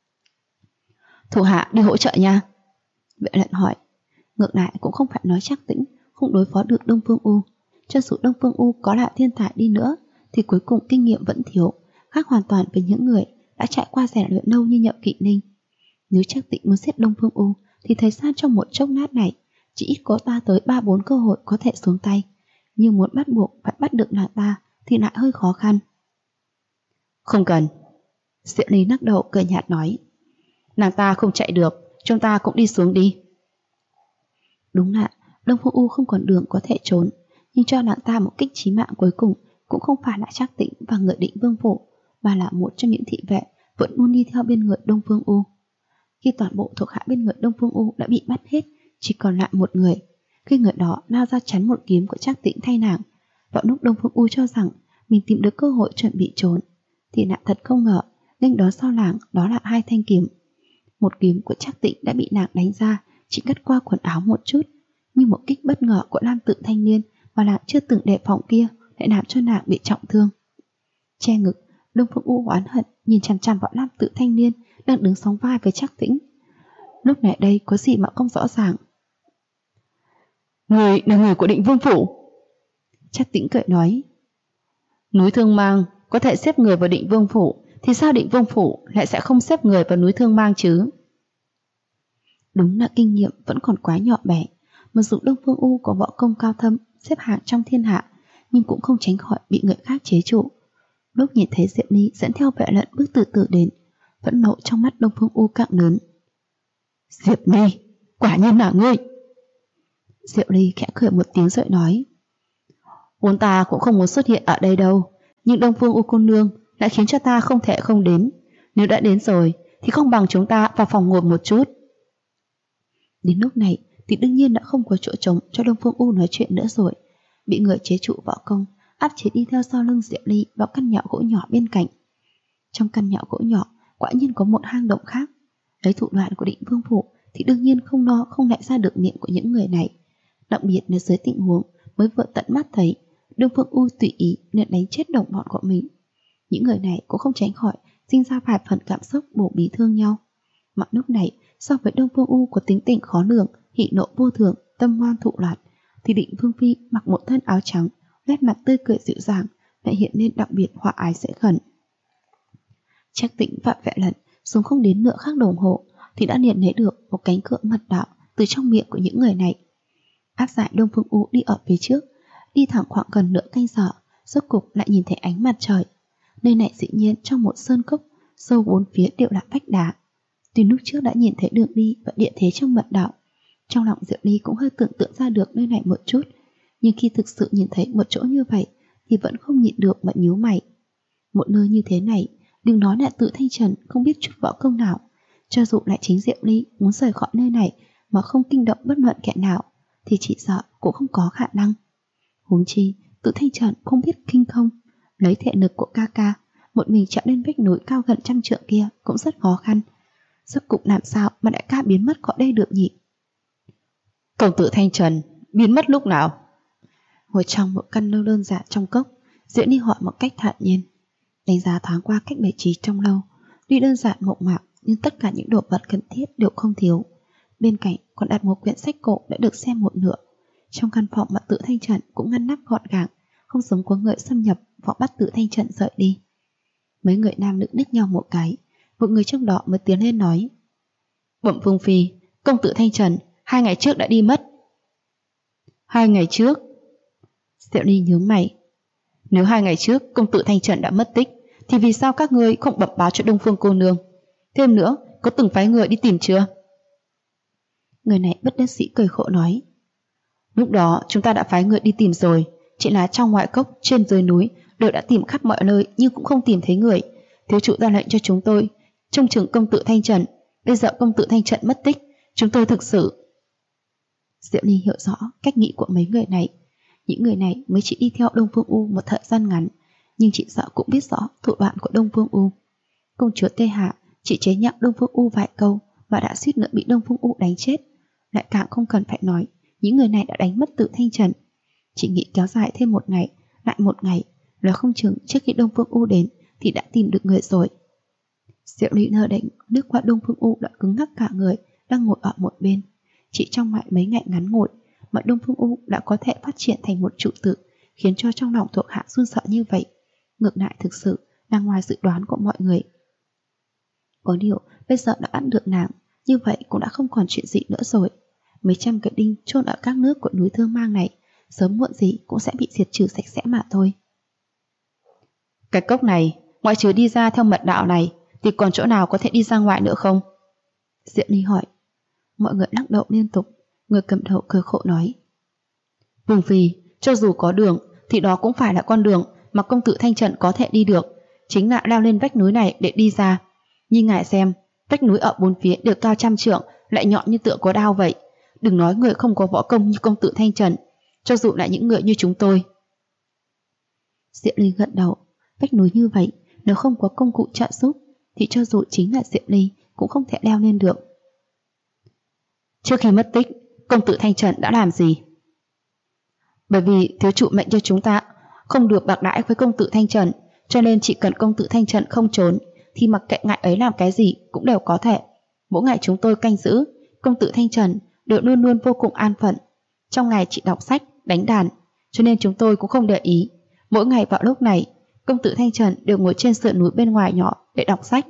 Thủ hạ đi hỗ trợ nha. Vệ Lận hỏi. Ngược lại cũng không phải nói Trác Tĩnh không đối phó được Đông Phương U. Cho dù Đông Phương U có là thiên tài đi nữa thì cuối cùng kinh nghiệm vẫn thiếu, khác hoàn toàn với những người đã trải qua rèn luyện lâu như Nhậm Kỵ Ninh. Nếu Trác Tĩnh muốn giết Đông Phương U thì thời gian trong một chốc lát này chỉ ít có 3-4 cơ hội có thể xuống tay, nhưng muốn bắt buộc phải bắt được nàng ta thì lại hơi khó khăn. Không cần. Diệu Lý lắc đầu cười nhạt nói. Nàng ta không chạy được, chúng ta cũng đi xuống đi. Đúng là Đông Phương U không còn đường có thể trốn, nhưng cho nàng ta một kích chí mạng cuối cùng cũng không phải là Trác Tĩnh và người Định Vương Phủ, mà là một trong những thị vệ vẫn luôn đi theo bên người Đông Phương U. Khi toàn bộ thuộc hạ bên người Đông Phương U đã bị bắt hết, chỉ còn lại một người. Khi người đó lao ra chắn một kiếm của Trác Tĩnh thay nàng, vào lúc Đông Phương U cho rằng mình tìm được cơ hội chuẩn bị trốn, thì lại thật không ngờ nghênh đón sau làng đó là 2 thanh kiếm. Một kiếm của Trác Tĩnh đã bị nàng đánh ra, chỉ cắt qua quần áo một chút, nhưng một kích bất ngờ của nam tự thanh niên mà nàng chưa từng đề phòng kia lại làm cho nàng bị trọng thương. Che ngực, Đông Phương U oán hận nhìn chằm chằm vào nam tự thanh niên đang đứng sóng vai với Trác Tĩnh. Lúc này đây có gì mà không rõ ràng. Người là người của Định Vương Phủ. Trác Tĩnh cười nói. Núi Thương Mang có thể xếp người vào Định Vương Phủ, thì sao Định Vương Phủ lại sẽ không xếp người vào núi Thương Mang chứ? Đúng là kinh nghiệm vẫn còn quá nhỏ bé. Mặc dù Đông Phương U có võ công cao thâm, xếp hạng trong thiên hạ, nhưng cũng không tránh khỏi bị người khác chế trụ. Lúc nhìn thấy Diệp Ly dẫn theo Vệ Lận bước từ từ đến, vẫn nộ trong mắt Đông Phương U càng lớn. Diệp Ly, quả nhiên là ngươi. Diệp Ly khẽ cười một tiếng rồi nói. Vốn ta cũng không muốn xuất hiện ở đây đâu, nhưng Đông Phương U cô nương đã khiến cho ta không thể không đến. Nếu đã đến rồi thì không bằng chúng ta vào phòng ngồi một chút. Đến lúc này thì đương nhiên đã không có chỗ trống cho Đông Phương U nói chuyện nữa rồi. Bị người chế trụ võ công, áp chế đi theo sau lưng Diệp Ly vào căn nhà gỗ nhỏ bên cạnh. Trong căn nhà gỗ nhỏ quả nhiên có một hang động khác. Lấy thủ đoạn của Định Vương Phủ thì đương nhiên không lại ra được miệng của những người này. Đặc biệt là dưới tình huống mới vừa tận mắt thấy Đông Phương U tùy ý nên đánh chết đồng bọn của mình. Những người này cũng không tránh khỏi sinh ra vài phần cảm xúc bổ bí thương nhau. Mà lúc này so với Đông Phương U có tính tình khó lường, hỉ nộ vô thường, tâm ngoan thụ loạn, thì Định Vương Phi mặc một thân áo trắng, nét mặt tươi cười dịu dàng lại hiện lên đặc biệt hòa ái dễ gần. Trác Tĩnh và Vệ Lận xuống không đến nửa khắc đồng hồ thì đã liền lấy được một cánh cửa mật đạo từ trong miệng của những người này. Áp giải Đông Phương U đi ở phía trước, đi thẳng khoảng gần nửa canh giờ, rốt cục lại nhìn thấy ánh mặt trời. Nơi này dĩ nhiên trong một sơn cốc, sâu bốn phía đều là vách đá. Tuy lúc trước đã nhìn thấy đường đi và địa thế trong mật đạo, trong lòng Diệu Ly cũng hơi tưởng tượng ra được nơi này một chút, nhưng khi thực sự nhìn thấy một chỗ như vậy thì vẫn không nhịn được mà nhíu mày. Một nơi như thế này, đừng nói là Tự Thanh Trần không biết chút võ công nào, cho dù lại chính Diệu Ly muốn rời khỏi nơi này mà không kinh động bất luận kẻ nào, thì chỉ sợ cũng không có khả năng. Huống chi, Tự Thanh Trần không biết kinh không, lấy thể lực của ca ca, một mình trèo lên vách núi cao gần 100 trượng kia cũng rất khó khăn. Rốt cục làm sao mà đại ca biến mất khỏi đây được nhỉ? Công tử Thanh Trần biến mất lúc nào? Ngồi trong một căn lâu đơn giản trong cốc, Diệu Ly hỏi một cách thản nhiên. Đánh giá thoáng qua cách bày trí trong lâu, tuy đơn giản mộc mạc nhưng tất cả những đồ vật cần thiết đều không thiếu. Bên cạnh còn đặt một quyển sách cổ đã được xem một nửa. Trong căn phòng mà Tự Thanh Trần cũng ngăn nắp gọn gàng, không giống có người xâm nhập võ bắt Tự Thanh Trần rời đi. Mấy người nam nữ liếc nhau một cái, một người trong đó mới tiến lên nói: Bẩm Vương Phi, công tử Thanh Trần 2 ngày trước đã đi mất. 2 ngày trước? Diệu Ly nhướng mày. Nếu 2 ngày trước công tử Thanh Trần đã mất tích, thì vì sao các ngươi không bẩm báo cho Đông Phương cô nương? Thêm nữa, có từng phái người đi tìm chưa? Người này bất đắc dĩ cười khổ nói: Lúc đó chúng ta đã phái người đi tìm rồi, chỉ là trong ngoại cốc, trên dưới núi đều đã tìm khắp mọi nơi nhưng cũng không tìm thấy người. Thiếu chủ ra lệnh cho chúng tôi trông chừng công tử Thanh Trần. Bây giờ công tử Thanh Trần mất tích, chúng tôi thực sự... Diệu Ly hiểu rõ cách nghĩ của mấy người này. Những người này mới chỉ đi theo Đông Phương U một thời gian ngắn, nhưng chị sợ cũng biết rõ thủ đoạn của Đông Phương U. Công chúa Tê Hạ chỉ chế nhạo Đông Phương U vài câu và đã suýt nữa bị Đông Phương U đánh chết. Lại càng không cần phải nói, những người này đã đánh mất Tự Thanh Trần. Chỉ nghĩ kéo dài thêm một ngày, lại một ngày, là không chừng trước khi Đông Phương U đến thì đã tìm được người rồi. Diệu Ly nơ định lướt qua Đông Phương U đã cứng ngắc cả người đang ngồi ở một bên. Chỉ trong mấy ngày ngắn ngủi mà Đông Phương U đã có thể phát triển thành một trụ tử, khiến cho trong lòng thuộc hạ run sợ như vậy. Ngược lại thực sự là ngoài dự đoán của mọi người. Có điều bây giờ đã bắt được nàng, như vậy cũng đã không còn chuyện gì nữa rồi. Mấy trăm cái đinh chôn ở các nước của núi Thương Mang này sớm muộn gì cũng sẽ bị diệt trừ sạch sẽ mà thôi. Cái cốc này, ngoại trừ đi ra theo mật đạo này thì còn chỗ nào có thể đi ra ngoài nữa không? Diệu Ly hỏi. Mọi người lắc đầu liên tục. Người cầm đầu cười khổ nói: Vương Phi, cho dù có đường thì đó cũng phải là con đường mà công tử Thanh Trần có thể đi được, chính là leo lên vách núi này để đi ra. Như ngài xem, vách núi ở bốn phía đều cao 100 trượng, lại nhọn như tựa có đao vậy. Đừng nói người không có võ công như công tử Thanh Trần, cho dù là những người như chúng tôi. Diệu Ly gật đầu. Vách núi như vậy, nếu không có công cụ trợ giúp thì cho dù chính là Diệu Ly cũng không thể leo lên được. Trước khi mất tích, công tử Thanh Trần đã làm gì? Bởi vì thiếu chủ mệnh cho chúng ta không được bạc đãi với công tử Thanh Trần, cho nên chỉ cần công tử Thanh Trần không trốn thì mặc kệ ngài ấy làm cái gì cũng đều có thể. Mỗi ngày chúng tôi canh giữ, công tử Thanh Trần đều luôn luôn vô cùng an phận. Trong ngày chỉ đọc sách, đánh đàn, cho nên chúng tôi cũng không để ý. Mỗi ngày vào lúc này, công tử Thanh Trần đều ngồi trên sườn núi bên ngoài nhỏ để đọc sách.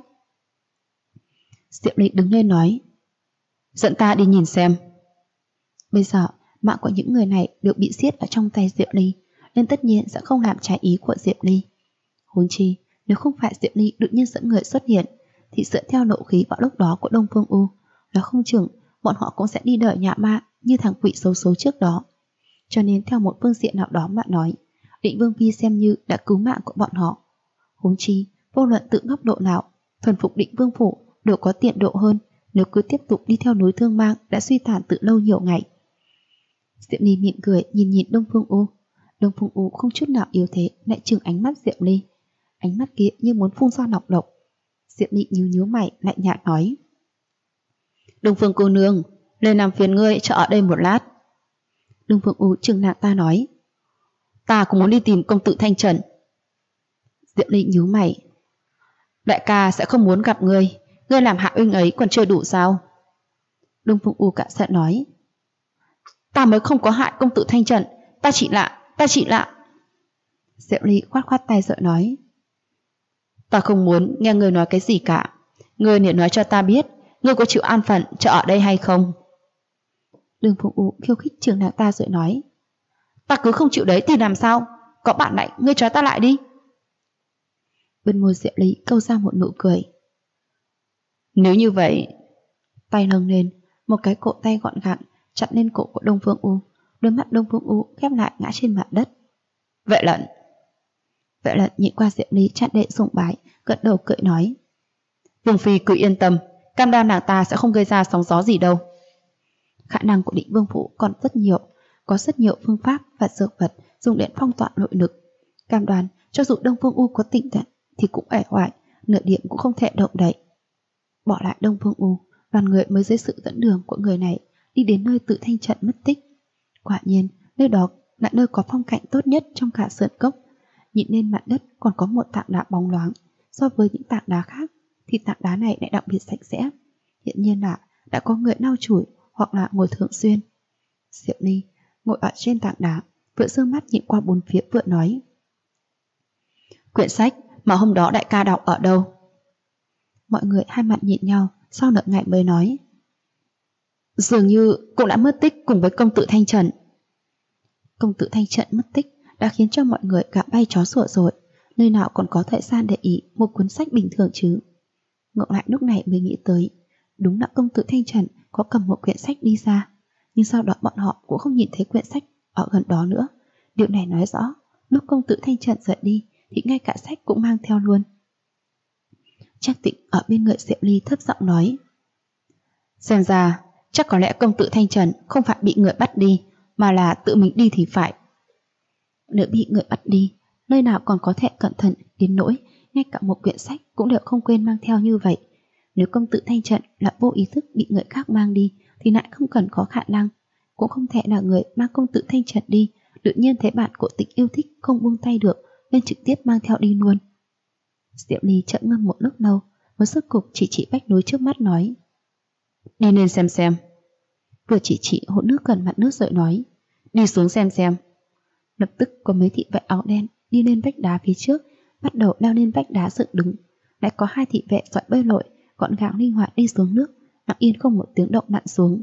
Diệu Ly đứng lên nói: Dẫn ta đi nhìn xem. Bây giờ mạng của những người này đều bị siết ở trong tay Diệu Ly, nên tất nhiên sẽ không làm trái ý của Diệu Ly. Huống chi nếu không phải Diệu Ly đột nhiên dẫn người xuất hiện, thì dựa theo nộ khí vào lúc đó của Đông Phương U, là không chừng bọn họ cũng sẽ đi đợi nhà ma như thằng quỷ xấu số trước đó. Cho nên theo một phương diện nào đó mà nói, Định Vương Phi xem như đã cứu mạng của bọn họ. Huống chi vô luận từ góc độ nào, thuần phục Định Vương phủ đều có tiện độ hơn nếu cứ tiếp tục đi theo núi Thương Mang đã suy tàn từ lâu nhiều ngày. Diệu Ly mỉm cười nhìn Đông Phương U. Đông Phương U không chút nào yếu thế, lại trừng ánh mắt Diệu Ly. Ánh mắt kia như muốn phun ra nọc độc. Diệu Ly nhíu mày lạnh nhạt nói: Đông Phương cô nương, lên làm phiền ngươi chờ ở đây một lát. Đông Phương U trừng nàng ta nói: Ta cũng muốn đi tìm công tử Thanh Trần. Diệu Ly nhíu mày: Đại ca sẽ không muốn gặp ngươi, ngươi làm hạ uyên ấy còn chưa đủ sao? Đông Phương U cả giận nói: Ta mới không có hại công tử Thanh Trần, ta chỉ lạ. Diệu Ly khoát tay rồi nói: Ta không muốn nghe ngươi nói cái gì cả. Ngươi nên nói cho ta biết, ngươi có chịu an phận chờ ở đây hay không? Đông Phương U khiêu khích chừng nàng ta rồi nói: Ta cứ không chịu đấy thì làm sao? Có bản lĩnh ngươi trói ta lại đi. Bên môi Diệu Ly câu ra một nụ cười: Nếu như vậy... Tay nâng lên, một cái cổ tay gọn gàng chặt lên cổ của Đông Phương U. Đôi mắt Đông Phương U khép lại ngã trên mặt đất. Vệ Lận. Vệ Lận nhìn qua Diệp Ly tràn đầy sùng bái, gật đầu cười nói: Vương phi cứ yên tâm, cam đoan nàng ta sẽ không gây ra sóng gió gì đâu. Khả năng của Định Vương phủ còn rất nhiều, có rất nhiều phương pháp và dược vật dùng để phong tỏa nội lực. Cam đoan cho dù Đông Vương U có tỉnh tận thì cũng uể oải, nửa điểm cũng không thể động đậy. Bỏ lại Đông Vương U, đoàn người mới dưới sự dẫn đường của người này đi đến nơi Tự Thanh trận mất tích. Quả nhiên, nơi đó là nơi có phong cảnh tốt nhất trong cả sơn cốc. Nhìn lên mặt đất còn có một tảng đá bóng loáng. So với những tảng đá khác thì tảng đá này lại đặc biệt sạch sẽ. Hiện nhiên là đã có người lau chùi hoặc là ngồi thường xuyên. Diệp Ly ngồi ở trên tảng đá, vừa dương mắt nhìn qua bốn phía vừa nói: Quyển sách mà hôm đó đại ca đọc ở đâu? Mọi người hai mặt nhìn nhau, sau nửa ngày mới nói: Dường như cũng đã mất tích cùng với công tử Thanh Trần. Công tử Thanh Trần mất tích đã khiến cho mọi người gà bay chó sủa rồi, nơi nào còn có thời gian để ý một cuốn sách bình thường chứ. Ngược lại lúc này mới nghĩ tới, đúng là công tử Thanh Trần có cầm một quyển sách đi ra, nhưng sau đó bọn họ cũng không nhìn thấy quyển sách ở gần đó nữa. Điều này nói rõ lúc công tử Thanh Trần rời đi thì ngay cả sách cũng mang theo luôn. Trác Tịnh ở bên người Diệp Ly thấp giọng nói: Xem ra chắc có lẽ công tử Thanh Trần không phải bị người bắt đi, mà là tự mình đi thì phải. Nếu bị người bắt đi, nơi nào còn có thể cẩn thận đến nỗi ngay cả một quyển sách cũng đều không quên mang theo như vậy. Nếu công tử Thanh Trần là vô ý thức bị người khác mang đi thì lại không cần có khả năng, cũng không thể là người mang công tử Thanh Trần đi tự nhiên thấy bạn của Tịnh yêu thích không buông tay được nên trực tiếp mang theo đi luôn. Diệp Ly chợt ngâm một lúc lâu mới rốt cục chỉ vách núi trước mắt nói: Đi lên xem. Vừa chỉ hồ nước gần mặt nước rồi nói: Đi xuống xem. Lập tức có mấy thị vệ áo đen đi lên vách đá phía trước, bắt đầu leo lên vách đá dựng đứng. Lại có hai thị vệ giỏi bơi lội, gọn gàng linh hoạt đi xuống nước, lặng yên không một tiếng động lặn xuống.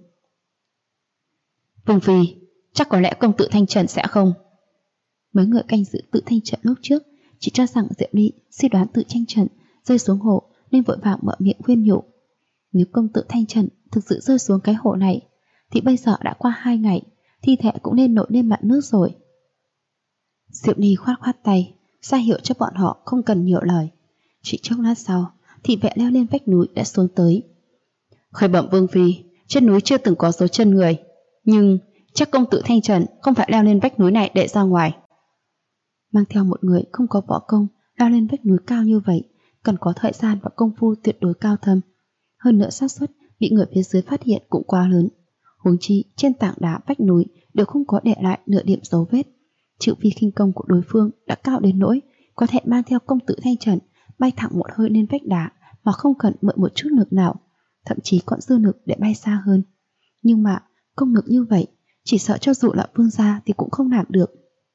Vương phi, chắc có lẽ công tử Thanh Trần sẽ không. Mấy người canh giữ Tự Thanh Trận lúc trước chỉ cho rằng Diệp Ly suy đoán Tự Thanh Trần rơi xuống hồ nên vội vàng mở miệng khuyên nhủ. Nếu công tử Thanh Trần thực sự rơi xuống cái hồ này thì bây giờ đã qua 2 ngày, thi thể cũng nên nổi lên mặt nước rồi. Diệp Ly khoát tay, ra hiệu cho bọn họ không cần nhiều lời. Chỉ chốc lát sau, thị vệ leo lên vách núi đã xuống tới. Khởi bẩm Vương phi, trên núi chưa từng có dấu chân người, nhưng chắc công tử Thanh Trần không phải leo lên vách núi này để ra ngoài. Mang theo một người không có võ công leo lên vách núi cao như vậy, cần có thời gian và công phu tuyệt đối cao thâm. Hơn nữa xác suất bị người phía dưới phát hiện cũng quá lớn. Huống chi trên tảng đá vách núi đều không có để lại nửa điểm dấu vết. Trừ phi khinh công của đối phương đã cao đến nỗi có thể mang theo công tử Thanh Trần bay thẳng một hơi lên vách đá mà không cần mượn một chút lực nào, thậm chí còn dư lực để bay xa hơn. Nhưng mà công lực như vậy, chỉ sợ cho dù là vương gia thì cũng không làm được.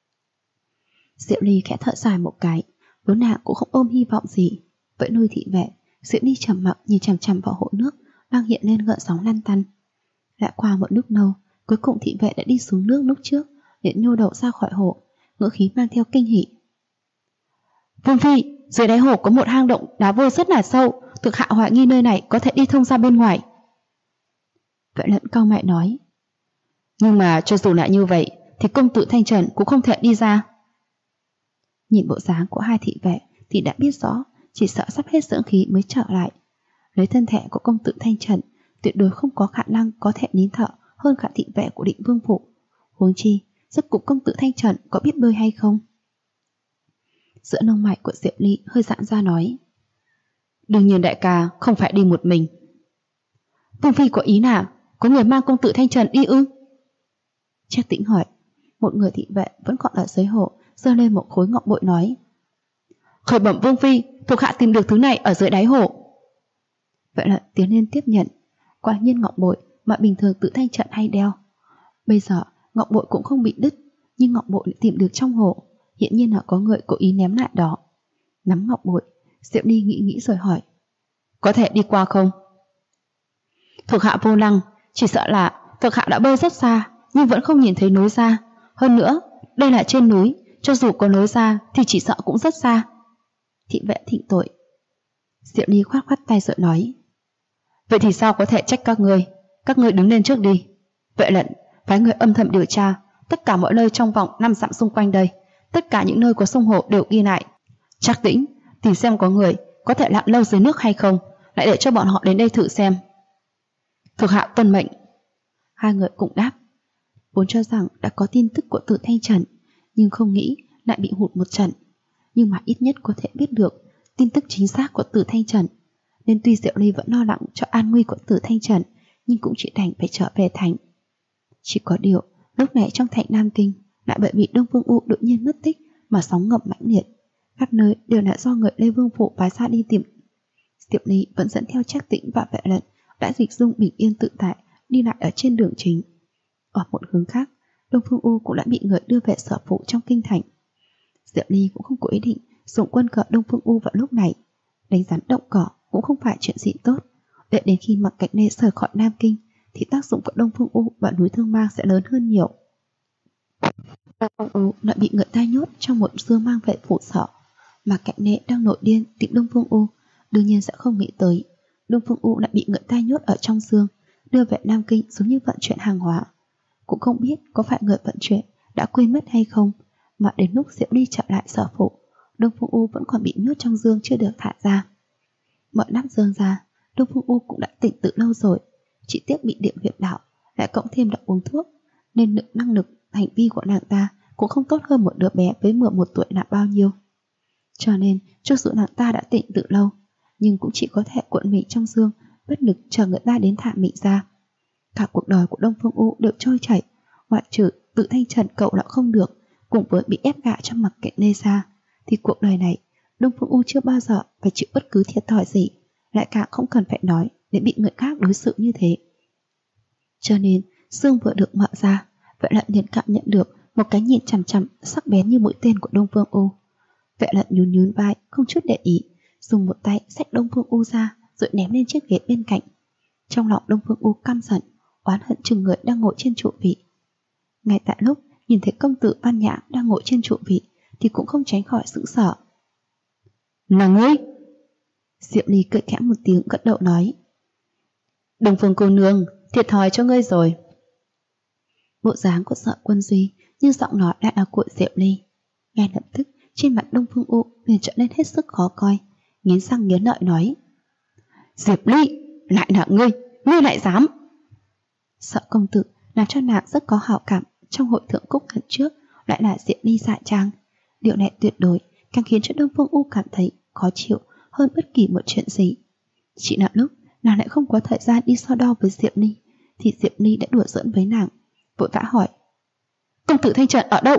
Diệu Ly khẽ thở dài một cái, vốn nàng cũng không ôm hy vọng gì. Vậy nuôi thị vệ, Diệu Ly trầm mặc nhìn chằm chằm vào hồ nước đang hiện lên gợn sóng lăn tăn. Lại qua một lúc lâu, cuối cùng thị vệ đã đi xuống nước lúc trước, liền nhô đầu ra khỏi hồ, ngữ khí mang theo kinh hỉ. Vương phi, dưới đáy hồ có một hang động đá vôi rất là sâu, thuộc hạ hoài nghi nơi này có thể đi thông ra bên ngoài. Vệ Lận cau mày nói: Nhưng mà cho dù lại như vậy thì công tử Thanh Trần cũng không thể đi ra. Nhìn bộ dáng của hai thị vệ thì đã biết rõ chỉ sợ sắp hết dưỡng khí mới trở lại. Lấy thân thể của công tử Thanh Trần tuyệt đối không có khả năng có thể nín thở hơn cả thị vệ của Định Vương phủ. Huống chi rốt cuộc công tử Thanh Trần có biết bơi hay không? Giữa lông mày của Diệp Ly hơi giãn ra nói: Đương nhiên đại ca không phải đi một mình. Vương phi có ý nào? Có người mang công tử Thanh Trần đi ư? Trác Tĩnh hỏi. Một người thị vệ vẫn còn ở dưới hồ giơ lên một khối ngọc bội nói: Khởi bẩm Vương phi, thuộc hạ tìm được thứ này ở dưới đáy hồ. Vậy là tiến lên tiếp nhận. Quả nhiên ngọc bội mà bình thường Tự Thanh Trần hay đeo. Bây giờ ngọc bội cũng không bị đứt, nhưng ngọc bội lại tìm được trong hồ. Hiện nhiên là có người cố ý ném lại đó. Nắm ngọc bội, Diệp Ly nghĩ rồi hỏi: Có thể đi qua không? Thuộc hạ vô năng, chỉ sợ là thuộc hạ đã bơi rất xa nhưng vẫn không nhìn thấy lối ra. Hơn nữa, đây là trên núi, cho dù có lối ra thì chỉ sợ cũng rất xa. Thị vệ thịnh tội. Diệp Ly khoát tay rồi nói: Vậy thì sao có thể trách các ngươi đứng lên trước đi. Vệ Lận, phái người âm thầm điều tra tất cả mọi nơi trong vòng 5 dặm xung quanh đây, tất cả những nơi có sông hồ đều ghi lại, Trác Tĩnh, tìm xem có người có thể lặn lâu dưới nước hay không, lại để cho bọn họ đến đây thử xem. Thuộc hạ tuân mệnh. Hai người cùng đáp. Vốn cho rằng đã có tin tức của Tử Thanh Trần, nhưng không nghĩ lại bị hụt một trận. Nhưng mà ít nhất có thể biết được tin tức chính xác của Tử Thanh Trần, nên tuy Diệu Ly vẫn lo lắng cho an nguy của Tử Thanh Trần, nhưng cũng chỉ đành phải trở về thành. Chỉ có điều lúc này trong thành Nam Kinh lại bởi vì Đông Phương U đột nhiên mất tích mà sóng ngầm mãnh liệt, khắp nơi đều là do người Lê Vương Phủ phái ra đi tìm. Diệu Ly vẫn dẫn theo Trác Tĩnh và Vệ Lận đã dịch dung bình yên tự tại đi lại ở trên đường chính. Ở một hướng khác, Đông Phương U cũng đã bị người đưa về sở phụ trong kinh thành. Diệu Ly cũng không có ý định dùng quân cờ Đông Phương U vào lúc này. Đánh rắn động cỏ cũng không phải chuyện gì tốt. Đợi đến khi Mặc Cảnh Nê rời khỏi Nam Kinh thì tác dụng của Đông Phương U và núi Thương Mang sẽ lớn hơn nhiều. Đông Phương U lại bị người ta nhốt trong một dương mang vệ phủ sở. Mặc Cảnh Nê đang nổi điên tìm Đông Phương U, đương nhiên sẽ không nghĩ tới Đông Phương U lại bị người ta nhốt ở trong dương, đưa về Nam Kinh giống như vận chuyển hàng hóa. Cũng không biết có phải người vận chuyển đã quên mất hay không, mà đến lúc Diệu Ly trở lại sở phụ, Đông Phương U vẫn còn bị nhốt trong dương chưa được thả ra. Mở nắp dương ra, Đông Phương U cũng đã tỉnh từ lâu rồi, chỉ tiếc bị điểm huyệt đạo, lại cộng thêm đã uống thuốc, nên năng lực hành vi của nàng ta cũng không tốt hơn một đứa bé với 11 tuổi là bao nhiêu. Cho nên cho dù nàng ta đã tỉnh từ lâu, nhưng cũng chỉ có thể cuộn mình trong dương, bất lực chờ người ta đến thả mình ra. Cả cuộc đời của Đông Phương U đều trôi chảy, ngoại trừ Tử Thanh Trần cậu đã không được, cùng với bị ép gả trong Mặc Cảnh Nê ra, thì cuộc đời này Đông Phương U chưa bao giờ phải chịu bất cứ thiệt thòi gì, lại càng không cần phải nói để bị người khác đối xử như thế. Cho nên dương vừa được mở ra, Vệ Lận liền cảm nhận được một cái nhìn chằm chằm sắc bén như mũi tên của Đông Phương U. Vệ Lận nhún nhún vai, không chút để ý, dùng một tay xách Đông Phương U ra rồi ném lên chiếc ghế bên cạnh. Trong lòng Đông Phương U căm giận, oán hận chừng người đang ngồi trên trụ vị. Ngay tại lúc nhìn thấy công tử Văn Nhã đang ngồi trên trụ vị thì cũng không tránh khỏi sững sờ. Là ngươi? Diệu Ly cười khẽ một tiếng gật đầu nói. Đông Phương cô nương, thiệt thòi cho ngươi rồi. Bộ dáng của Sợ Quân Duy nhưng giọng nói lại là của Diệu Ly. Ngay lập tức trên mặt Đông Phương U liền trở nên hết sức khó coi, nghiến răng nghiến lợi nói. Diệp Ly, lại là ngươi lại dám. Sợ công tử làm cho nàng rất có hảo cảm trong hội thượng cúc lần trước lại là Diệp Ly dạ trang. Điều này tuyệt đối càng khiến cho Đông Phương U cảm thấy khó chịu hơn bất kỳ một chuyện gì. Chỉ là lúc nàng lại không có thời gian đi so đo với Diệp Ly thì Diệp Ly đã đùa giỡn với nàng, vội vã hỏi. Công tử Thanh Trần ở đâu?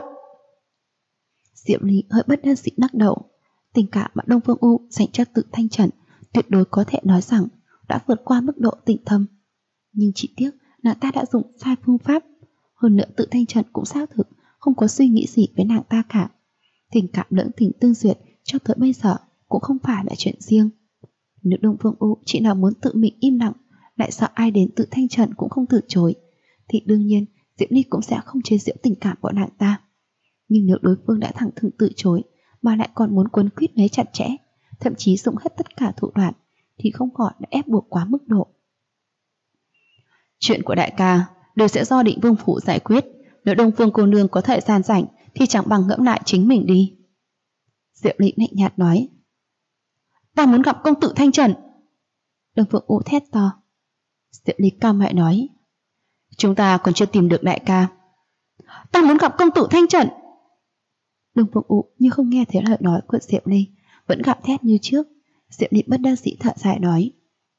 Diệp Ly hơi bất đắc dĩ lắc đầu. Tình cảm mà Đông Phương U dành cho Tử Thanh Trần tuyệt đối có thể nói rằng đã vượt qua mức độ tình thâm. Nhưng chỉ tiếc nàng ta đã dùng sai phương pháp. Hơn nữa Tử Thanh Trần cũng xác thực không có suy nghĩ gì với nàng ta cả. Tình cảm lưỡng tình tương duyệt cho tới bây giờ cũng không phải là chuyện riêng. Nếu Đông Phương U chỉ là muốn tự mình im lặng, lại sợ ai đến Tử Thanh Trần cũng không từ chối, thì đương nhiên Diệp Ly cũng sẽ không chế giễu tình cảm của nàng ta. Nhưng nếu đối phương đã thẳng thừng từ chối mà lại còn muốn quấn quýt lấy chặt chẽ, thậm chí dùng hết tất cả thủ đoạn, thì không khỏi đã ép buộc quá mức độ. Chuyện của đại ca đều sẽ do Định Vương phủ giải quyết. Nếu Đông Phương cô nương có thời gian rảnh thì chẳng bằng ngẫm lại chính mình đi. Diệu Ly lạnh nhạt nói. Ta muốn gặp công tử Thanh Trần. Đông Phương U thét to. Diệu Ly cao mại nói. Chúng ta còn chưa tìm được đại ca. Ta muốn gặp công tử Thanh Trần. Đông Phương U như không nghe thấy lời nói của Diệu Ly, vẫn gào thét như trước. Diệu Ly bất đắc dĩ thở dài nói.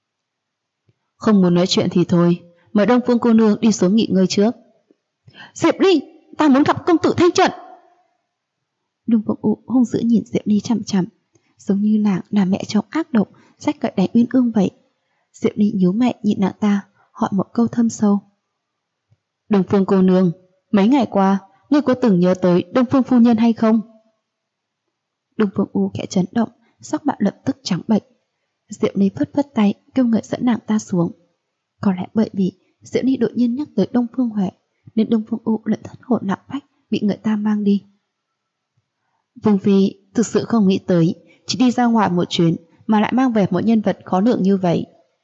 Không muốn nói chuyện thì thôi, mời Đông Phương cô nương đi xuống nghỉ ngơi trước. Diệp Ly, ta muốn gặp công tử Thanh Trần. Đông Phương U hung dữ nhìn Diệu Ly chằm chằm, giống như nàng là mẹ chồng ác độc rách cậy đánh Uyên Ương vậy. Diệu Ly nhíu mày nhìn nàng ta, hỏi một câu thâm sâu. Đông Phương cô nương, mấy ngày qua ngươi có từng nhớ tới Đông Phương phu nhân hay không? Đông Phương U khẽ chấn động, sắc mặt lập tức trắng bệch. Diệu Ly phất phất tay kêu người dẫn nàng ta xuống. Có lẽ bởi vì Diệu Ly đột nhiên nhắc tới Đông Phương Huệ nên Đông Phương U lẫn thất hồn lạc phách bị người ta mang đi. Vương phi thực sự không nghĩ tới chỉ đi ra ngoài một chuyến mà lại mang về một nhân vật khó lường như vậy.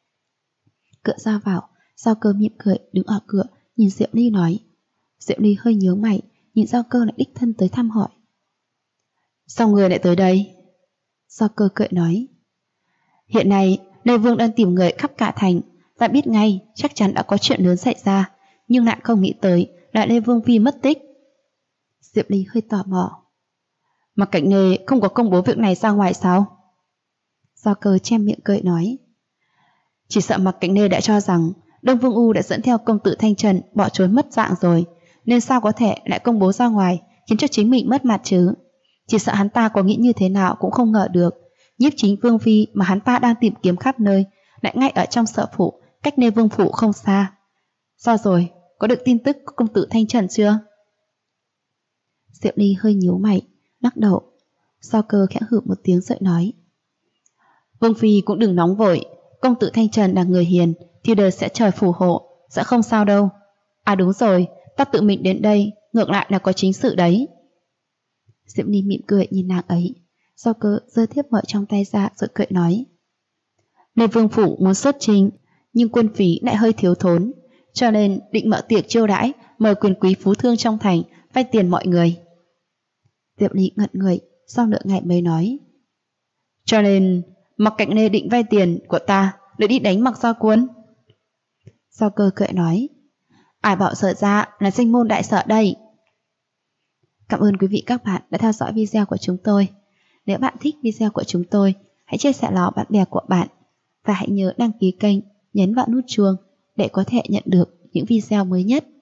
Cửa ra vào, Giao Cơ mỉm cười đứng ở cửa nhìn Diệu Ly nói. Diệu Ly hơi nhướng mày, nhìn Giao Cơ lại đích thân tới thăm hỏi. Sao người lại tới đây? Do Cơ cười nói. Hiện nay, Lê Vương đang tìm người khắp cả thành. Ta biết ngay, chắc chắn đã có chuyện lớn xảy ra, nhưng lại không nghĩ tới là Lê Vương Phi mất tích. Diệp Ly hơi tò mò. Mặc Cảnh Nề không có công bố việc này ra ngoài sao? Do Cơ che miệng cười nói. Chỉ sợ Mặc Cảnh Nề đã cho rằng Đông Vương U đã dẫn theo công tử Thanh Trần bỏ trốn mất dạng rồi, nên sao có thể lại công bố ra ngoài, khiến cho chính mình mất mặt chứ. Chỉ sợ hắn ta có nghĩ như thế nào cũng không ngờ được, Nhiếp Chính Vương Phi mà hắn ta đang tìm kiếm khắp nơi lại ngay ở trong Sở Phủ, cách Lê Vương Phủ không xa. Sao rồi, có được tin tức của công tử Thanh Trần chưa? Diệp Ly hơi nhíu mày, lắc đầu. Do Cơ khẽ hử một tiếng rồi nói. Vương Phi cũng đừng nóng vội, công tử Thanh Trần là người hiền thì đời sẽ trời phù hộ, sẽ không sao đâu. À đúng rồi, ta tự mình đến đây, ngược lại là có chính sự đấy. Diệp Ly mỉm cười nhìn nàng ấy. Do Cơ giơ thiếp mời trong tay ra rồi cười nói. Lê Vương Phủ muốn xuất trình, nhưng quân phí lại hơi thiếu thốn, cho nên định mở tiệc chiêu đãi, mời quyền quý phú thương trong thành vay tiền mọi người. Diệp Ly ngẩn người, sau nửa ngày mới nói. Cho nên Mặc Cảnh Nề định vay tiền của ta để đi đánh Mặc Gia Quân. Do Cơ cười nói. Ai bảo Sở gia là danh môn đại sở đây. Cảm ơn quý vị các bạn đã theo dõi video của chúng tôi. Nếu bạn thích video của chúng tôi, hãy chia sẻ nó bạn bè của bạn. Và hãy nhớ đăng ký kênh, nhấn vào nút chuông để có thể nhận được những video mới nhất.